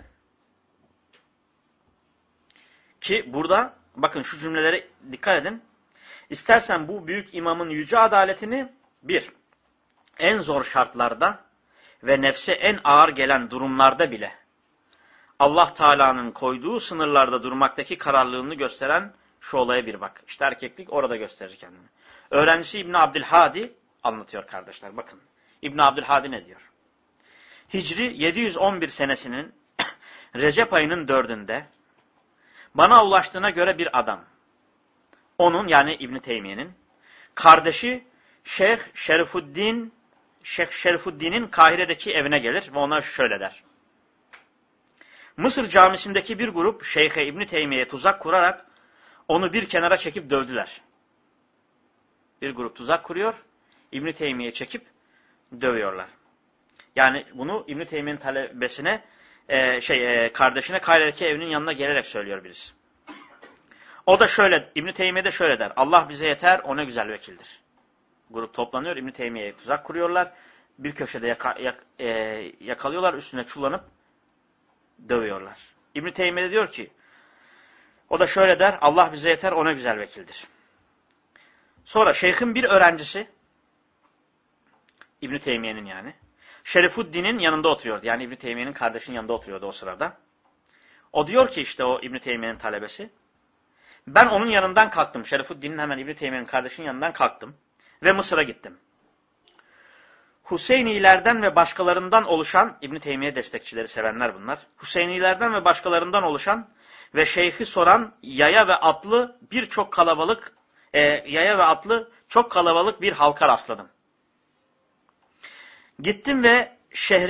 Ki burada, bakın şu cümlelere dikkat edin. İstersen bu büyük imamın yüce adaletini en zor şartlarda ve nefse en ağır gelen durumlarda bile Allah Teala'nın koyduğu sınırlarda durmaktaki kararlılığını gösteren şu olaya bir bak. İşte erkeklik orada gösterir kendini. Öğrencisi İbn Abdülhadi anlatıyor kardeşler. Bakın İbn Abdülhadi ne diyor? Hicri 711 senesinin Recep ayının 4'ünde bana ulaştığına göre bir adam, onun yani İbn Teymiye'nin kardeşi Şeyh Şerifuddin'in Kahire'deki evine gelir ve ona şöyle der. Mısır camisindeki bir grup Şeyh'e İbn Teymiye'ye tuzak kurarak onu bir kenara çekip dövdüler. Bir grup tuzak kuruyor, İbn Teymiye'ye çekip dövüyorlar. Yani bunu İbn Teymiye'nin talebesine kardeşine Kahire'deki evinin yanına gelerek söylüyor birisi. O da şöyle, İbn Teymiye de şöyle der. Allah bize yeter, o ne güzel vekildir. Grup toplanıyor, İbn Teymiye'ye tuzak kuruyorlar. bir köşede yakalıyorlar, üstüne çullanıp dövüyorlar. İbn-i Teymiye diyor ki, o da şöyle der, Allah bize yeter, ona güzel vekildir. Sonra şeyhin bir öğrencisi, İbn-i Teymiye'nin yani, Şerifuddin'in yanında oturuyordu. Yani İbn-i Teymiye'nin kardeşinin yanında oturuyordu o sırada. O diyor ki işte o İbn-i Teymiye'nin talebesi, ben onun yanından kalktım. Şerifuddin'in hemen İbn-i Teymiye'nin kardeşinin yanından kalktım. Ve Mısır'a gittim. Hüseynilerden ve başkalarından oluşan, İbn-i Teymiye destekçileri sevenler bunlar. Hüseynilerden ve başkalarından oluşan ve şeyhi soran yaya ve atlı çok kalabalık bir halka rastladım. Gittim ve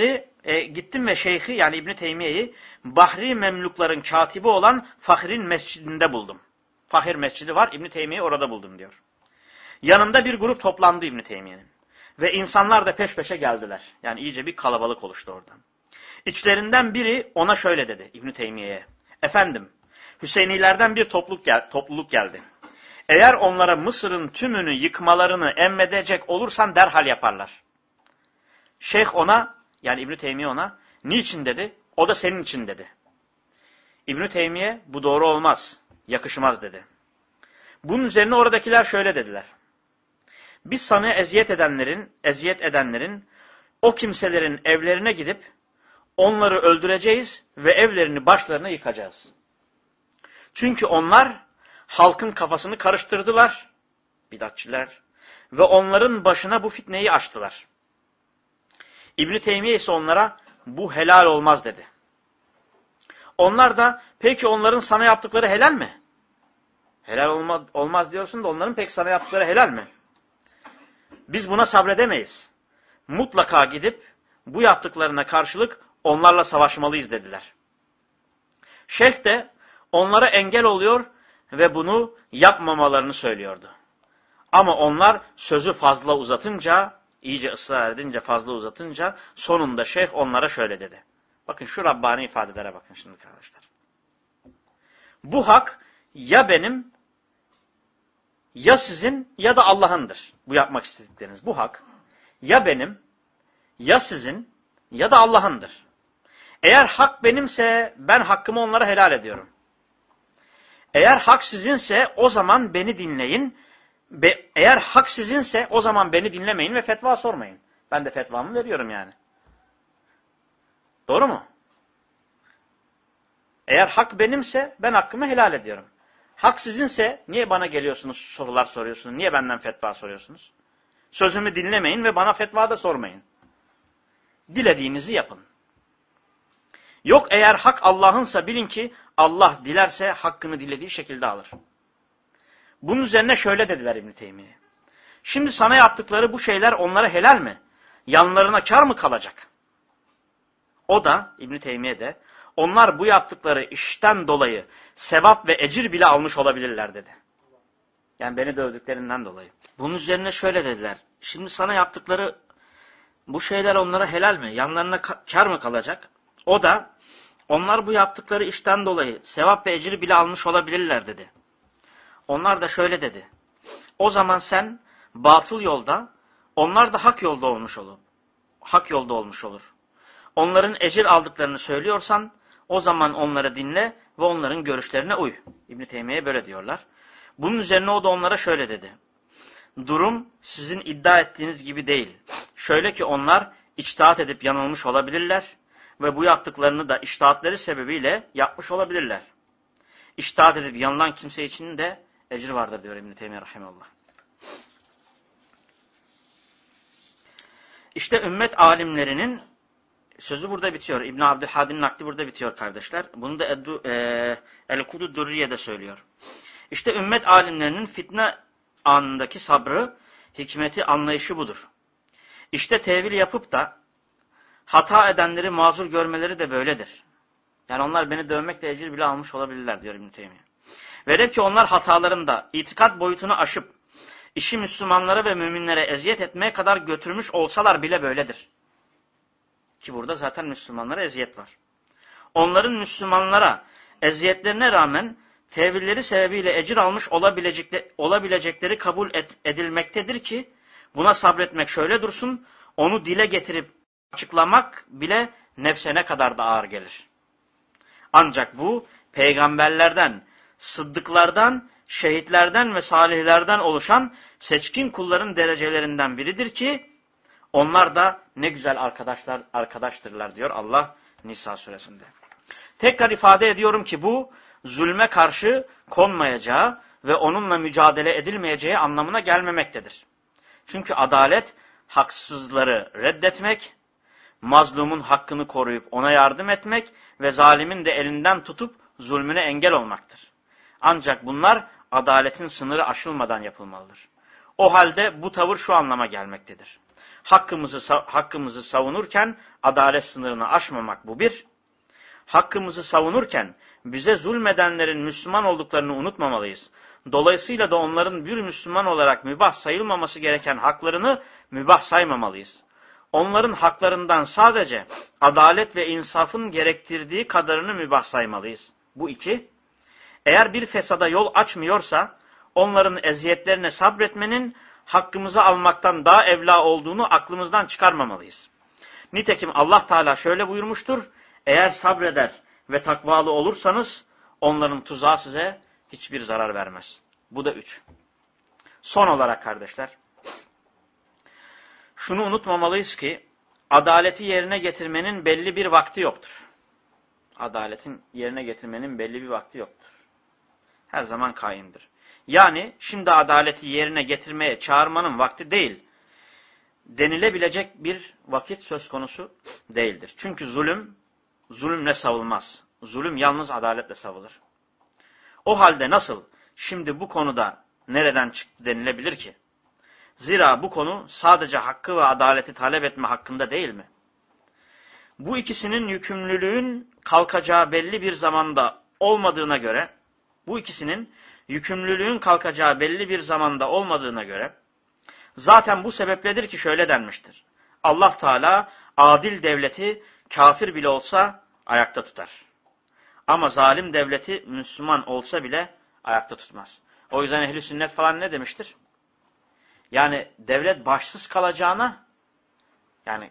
şeyhi yani İbn-i Teymiye'yi Bahri Memlukların katibi olan Fahir'in mescidinde buldum. Fahir mescidi var, İbn-i Teymiye'yi orada buldum diyor. Yanında bir grup toplandı İbn-i Teymiye'nin. Ve insanlar da peş peşe geldiler. Yani iyice bir kalabalık oluştu orada. İçlerinden biri ona şöyle dedi İbn-i Teymiye'ye. Efendim, Hüseynilerden bir topluluk geldi. Eğer onlara Mısır'ın tümünü yıkmalarını emredecek olursan derhal yaparlar. Şeyh ona, yani İbn-i Teymiye ona, niçin dedi? O da senin için dedi. İbn-i Teymiye, bu doğru olmaz, yakışmaz dedi. Bunun üzerine oradakiler şöyle dediler. Biz sana eziyet edenlerin, o kimselerin evlerine gidip onları öldüreceğiz ve evlerini başlarına yıkacağız. Çünkü onlar halkın kafasını karıştırdılar, bidatçiler, ve onların başına bu fitneyi açtılar. İbn-i Teymiye ise onlara bu helal olmaz dedi. Onlar da peki onların sana yaptıkları helal mi? Helal olmaz diyorsun da onların pek sana yaptıkları helal mi? Biz buna sabredemeyiz. Mutlaka gidip bu yaptıklarına karşılık onlarla savaşmalıyız dediler. Şeyh de onlara engel oluyor ve bunu yapmamalarını söylüyordu. Ama onlar sözü fazla uzatınca, iyice ısrar edince, fazla uzatınca sonunda şeyh onlara şöyle dedi. Bakın şu Rabbani ifadelere bakın şimdi arkadaşlar. Bu hak ya benim, ya sizin ya da Allah'ındır. Bu yapmak istedikleriniz. Bu hak ya benim, ya sizin ya da Allah'ındır. Eğer hak benimse ben hakkımı onlara helal ediyorum. Eğer hak sizinse o zaman beni dinleyin. Eğer hak sizinse o zaman beni dinlemeyin ve fetva sormayın. Ben de fetvamı veriyorum yani. Doğru mu? Eğer hak benimse ben hakkımı helal ediyorum. Hak sizinse niye bana geliyorsunuz, sorular soruyorsunuz? Niye benden fetva soruyorsunuz? Sözümü dinlemeyin ve bana fetva da sormayın. Dilediğinizi yapın. Yok eğer hak Allah'ınsa bilin ki Allah dilerse hakkını dilediği şekilde alır. Bunun üzerine şöyle dediler İbn-i Teymiye. Şimdi sana yaptıkları bu şeyler onlara helal mi? Yanlarına kar mı kalacak? O da İbn-i Teymiye de onlar bu yaptıkları işten dolayı sevap ve ecir bile almış olabilirler dedi. Yani beni dövdüklerinden dolayı. Bunun üzerine şöyle dediler. Şimdi sana yaptıkları bu şeyler onlara helal mi? Yanlarına kar mı kalacak? O da onlar bu yaptıkları işten dolayı sevap ve ecir bile almış olabilirler dedi. Onlar da şöyle dedi. O zaman sen batıl yolda, onlar da hak yolda olmuş olur. Hak yolda olmuş olur. Onların ecir aldıklarını söylüyorsan o zaman onları dinle ve onların görüşlerine uy. İbn-i Teymiye böyle diyorlar. Bunun üzerine o da onlara şöyle dedi. Durum sizin iddia ettiğiniz gibi değil. Şöyle ki onlar içtihat edip yanılmış olabilirler ve bu yaptıklarını da içtihatleri sebebiyle yapmış olabilirler. İçtihat edip yanılan kimse için de ecir vardır diyor İbn-i Teymiye rahimeullah. İşte ümmet alimlerinin sözü burada bitiyor. İbn Abdülhadi'nin nakli burada bitiyor kardeşler. Bunu da El-Kudu Durriye'de söylüyor. İşte ümmet alimlerinin fitne anındaki sabrı, hikmeti, anlayışı budur. İşte tevil yapıp da hata edenleri mazur görmeleri de böyledir. Yani onlar beni dövmekle ecir bile almış olabilirler diyor İbn Teymiye. Velev ki onlar hatalarında itikat boyutunu aşıp işi Müslümanlara ve müminlere eziyet etmeye kadar götürmüş olsalar bile böyledir. Ki burada zaten Müslümanlara eziyet var. Onların Müslümanlara eziyetlerine rağmen tevilleri sebebiyle ecir almış olabilecekleri kabul edilmektedir ki buna sabretmek şöyle dursun, onu dile getirip açıklamak bile nefse ne kadar da ağır gelir. Ancak bu peygamberlerden, sıddıklardan, şehitlerden ve salihlerden oluşan seçkin kulların derecelerinden biridir ki onlar da ne güzel arkadaştırlar diyor Allah Nisa suresinde. Tekrar ifade ediyorum ki bu zulme karşı konmayacağı ve onunla mücadele edilmeyeceği anlamına gelmemektedir. Çünkü adalet haksızları reddetmek, mazlumun hakkını koruyup ona yardım etmek ve zalimin de elinden tutup zulmüne engel olmaktır. Ancak bunlar adaletin sınırı aşılmadan yapılmalıdır. O halde bu tavır şu anlama gelmektedir. Hakkımızı savunurken adalet sınırını aşmamak bu bir. Hakkımızı savunurken bize zulmedenlerin Müslüman olduklarını unutmamalıyız. Dolayısıyla da onların bir Müslüman olarak mübah sayılmaması gereken haklarını mübah saymamalıyız. Onların haklarından sadece adalet ve insafın gerektirdiği kadarını mübah saymalıyız. Bu iki. Eğer bir fesada yol açmıyorsa onların eziyetlerine sabretmenin hakkımızı almaktan daha evla olduğunu aklımızdan çıkarmamalıyız. Nitekim Allah Teala şöyle buyurmuştur. Eğer sabreder ve takvalı olursanız onların tuzağı size hiçbir zarar vermez. Bu da 3. Son olarak kardeşler, şunu unutmamalıyız ki adaleti yerine getirmenin belli bir vakti yoktur. Adaletin yerine getirmenin belli bir vakti yoktur. Her zaman kaimdir. Yani şimdi adaleti yerine getirmeye çağırmanın vakti değil, denilebilecek bir vakit söz konusu değildir. Çünkü zulümle savılmaz. Zulüm yalnız adaletle savılır. O halde nasıl şimdi bu konuda nereden çıktı denilebilir ki? Zira bu konu sadece hakkı ve adaleti talep etme hakkında değil mi? Bu ikisinin yükümlülüğün kalkacağı belli bir zamanda olmadığına göre, zaten bu sebepledir ki şöyle denmiştir. Allah Teala adil devleti kafir bile olsa ayakta tutar. Ama zalim devleti Müslüman olsa bile ayakta tutmaz. O yüzden ehl-i sünnet falan ne demiştir? Yani devlet başsız kalacağına, yani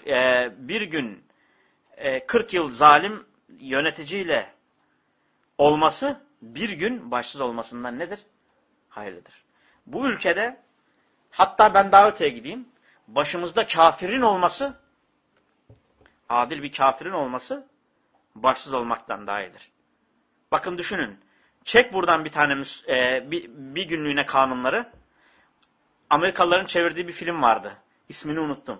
40 yıl zalim yöneticiyle olması bir gün başsız olmasından nedir? Hayırlıdır. Bu ülkede hatta ben daha öteye gideyim. Başımızda kafirin olması, adil bir kafirin olması başsız olmaktan daha iyidir. Bakın düşünün. Çek buradan bir tane bir günlüğüne kanunları. Amerikalıların çevirdiği bir film vardı. İsmini unuttum.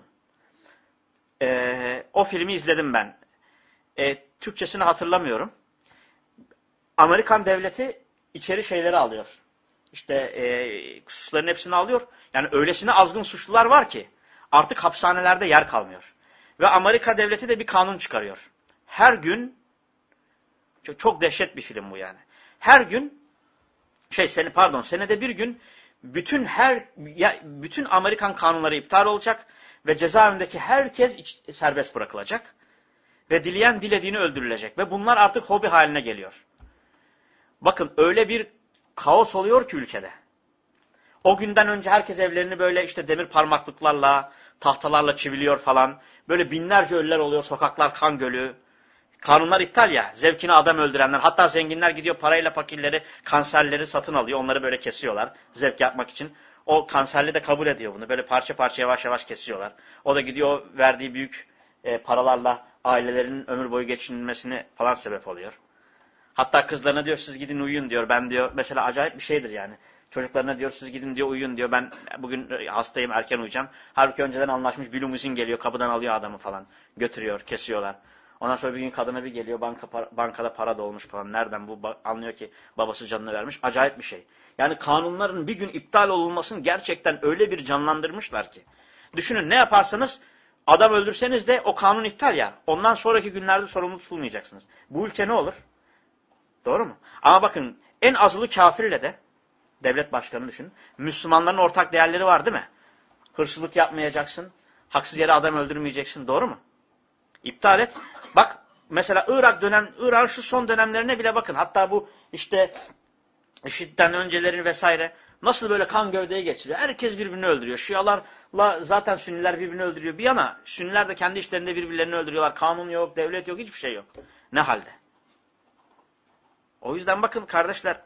O filmi izledim ben. Türkçesini hatırlamıyorum. Amerikan devleti içeri şeyleri alıyor. İşte suçların hepsini alıyor. Yani öylesine azgın suçlular var ki artık hapishanelerde yer kalmıyor. Ve Amerika devleti de bir kanun çıkarıyor. Her gün, çok dehşet bir film bu yani. Her gün, senede bir gün bütün Amerikan kanunları iptal olacak ve cezaevindeki herkes serbest bırakılacak ve dileyen dilediğini öldürülecek ve bunlar artık hobi haline geliyor. Bakın öyle bir kaos oluyor ki ülkede. O günden önce herkes evlerini böyle işte demir parmaklıklarla, tahtalarla çiviliyor falan. Böyle binlerce ölüler oluyor, sokaklar kan gölü. Kanunlar iptal ya, zevkine adam öldürenler. Hatta zenginler gidiyor parayla fakirleri, kanserleri satın alıyor. Onları böyle kesiyorlar zevk yapmak için. O kanserli de kabul ediyor bunu. Böyle parça parça yavaş yavaş kesiyorlar. O da gidiyor verdiği büyük paralarla ailelerinin ömür boyu geçinmesine falan sebep oluyor. Hatta kızlarına diyor siz gidin uyuyun diyor. Ben diyor mesela acayip bir şeydir yani. Çocuklarına diyor siz gidin diyor uyuyun diyor. Ben bugün hastayım erken uyuyacağım. Halbuki önceden anlaşmış bir limuzin geliyor kapıdan alıyor adamı falan. Götürüyor kesiyorlar. Ondan sonra bir gün kadına bir geliyor bankada para dolmuş falan. Nereden bu anlıyor ki babası canını vermiş. Acayip bir şey. Yani kanunların bir gün iptal olunmasını gerçekten öyle bir canlandırmışlar ki. Düşünün ne yaparsanız adam öldürseniz de o kanun iptal ya. Ondan sonraki günlerde sorumlu tutulmayacaksınız. Bu ülke ne olur? Doğru mu? Ama bakın en azılı kafirle de devlet başkanını düşünün. Müslümanların ortak değerleri var değil mi? Hırsızlık yapmayacaksın. Haksız yere adam öldürmeyeceksin. Doğru mu? İptal et. Bak mesela Irak'ın şu son dönemlerine bile bakın. Hatta bu işte IŞİD'den önceleri vesaire Nasıl böyle kan gövdeye geçiriyor? Herkes birbirini öldürüyor. Şialarla zaten Sünniler birbirini öldürüyor. Bir yana Sünniler de kendi işlerinde birbirlerini öldürüyorlar. Kanun yok, devlet yok, hiçbir şey yok. Ne halde? O yüzden bakın kardeşler,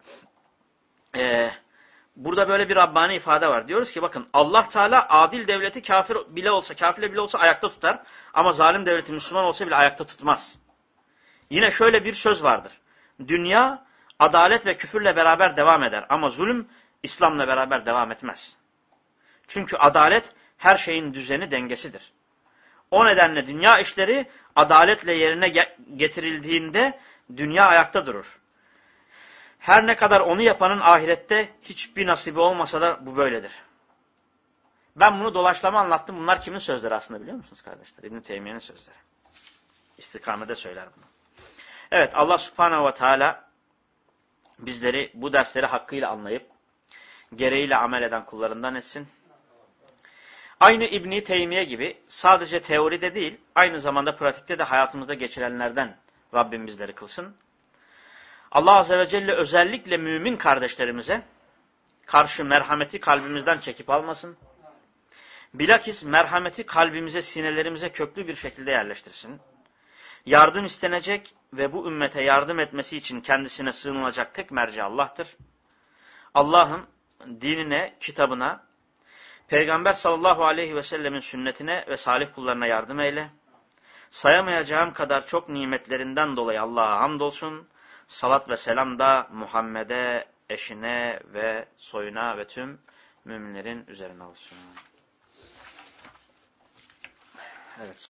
burada böyle bir Rabbani ifade var. Diyoruz ki bakın, Allah Teala adil devleti kafirle bile olsa ayakta tutar. Ama zalim devleti Müslüman olsa bile ayakta tutmaz. Yine şöyle bir söz vardır. Dünya adalet ve küfürle beraber devam eder. Ama zulüm İslam'la beraber devam etmez. Çünkü adalet her şeyin düzeni, dengesidir. O nedenle dünya işleri adaletle yerine getirildiğinde dünya ayakta durur. Her ne kadar onu yapanın ahirette hiçbir nasibi olmasa da bu böyledir. Ben bunu dolaşlama anlattım. Bunlar kimin sözleri aslında biliyor musunuz kardeşler? İbn-i Teymiye'nin sözleri. İstikamede söyler bunu. Evet, Allah Subhanahu ve Teala bizleri bu dersleri hakkıyla anlayıp gereğiyle amel eden kullarından etsin. Aynı İbn-i Teymiye gibi sadece teoride değil, aynı zamanda pratikte de hayatımızda geçirenlerden Rabbim bizleri kılsın. Allah Azze ve Celle özellikle mümin kardeşlerimize karşı merhameti kalbimizden çekip almasın. Bilakis merhameti kalbimize, sinelerimize köklü bir şekilde yerleştirsin. Yardım istenecek ve bu ümmete yardım etmesi için kendisine sığınılacak tek merci Allah'tır. Allah'ım dinine, kitabına, Peygamber sallallahu aleyhi ve sellemin sünnetine ve salih kullarına yardım eyle. Sayamayacağım kadar çok nimetlerinden dolayı Allah'a hamdolsun. Salat ve selam da Muhammed'e, eşine ve soyuna ve tüm müminlerin üzerine olsun. Evet.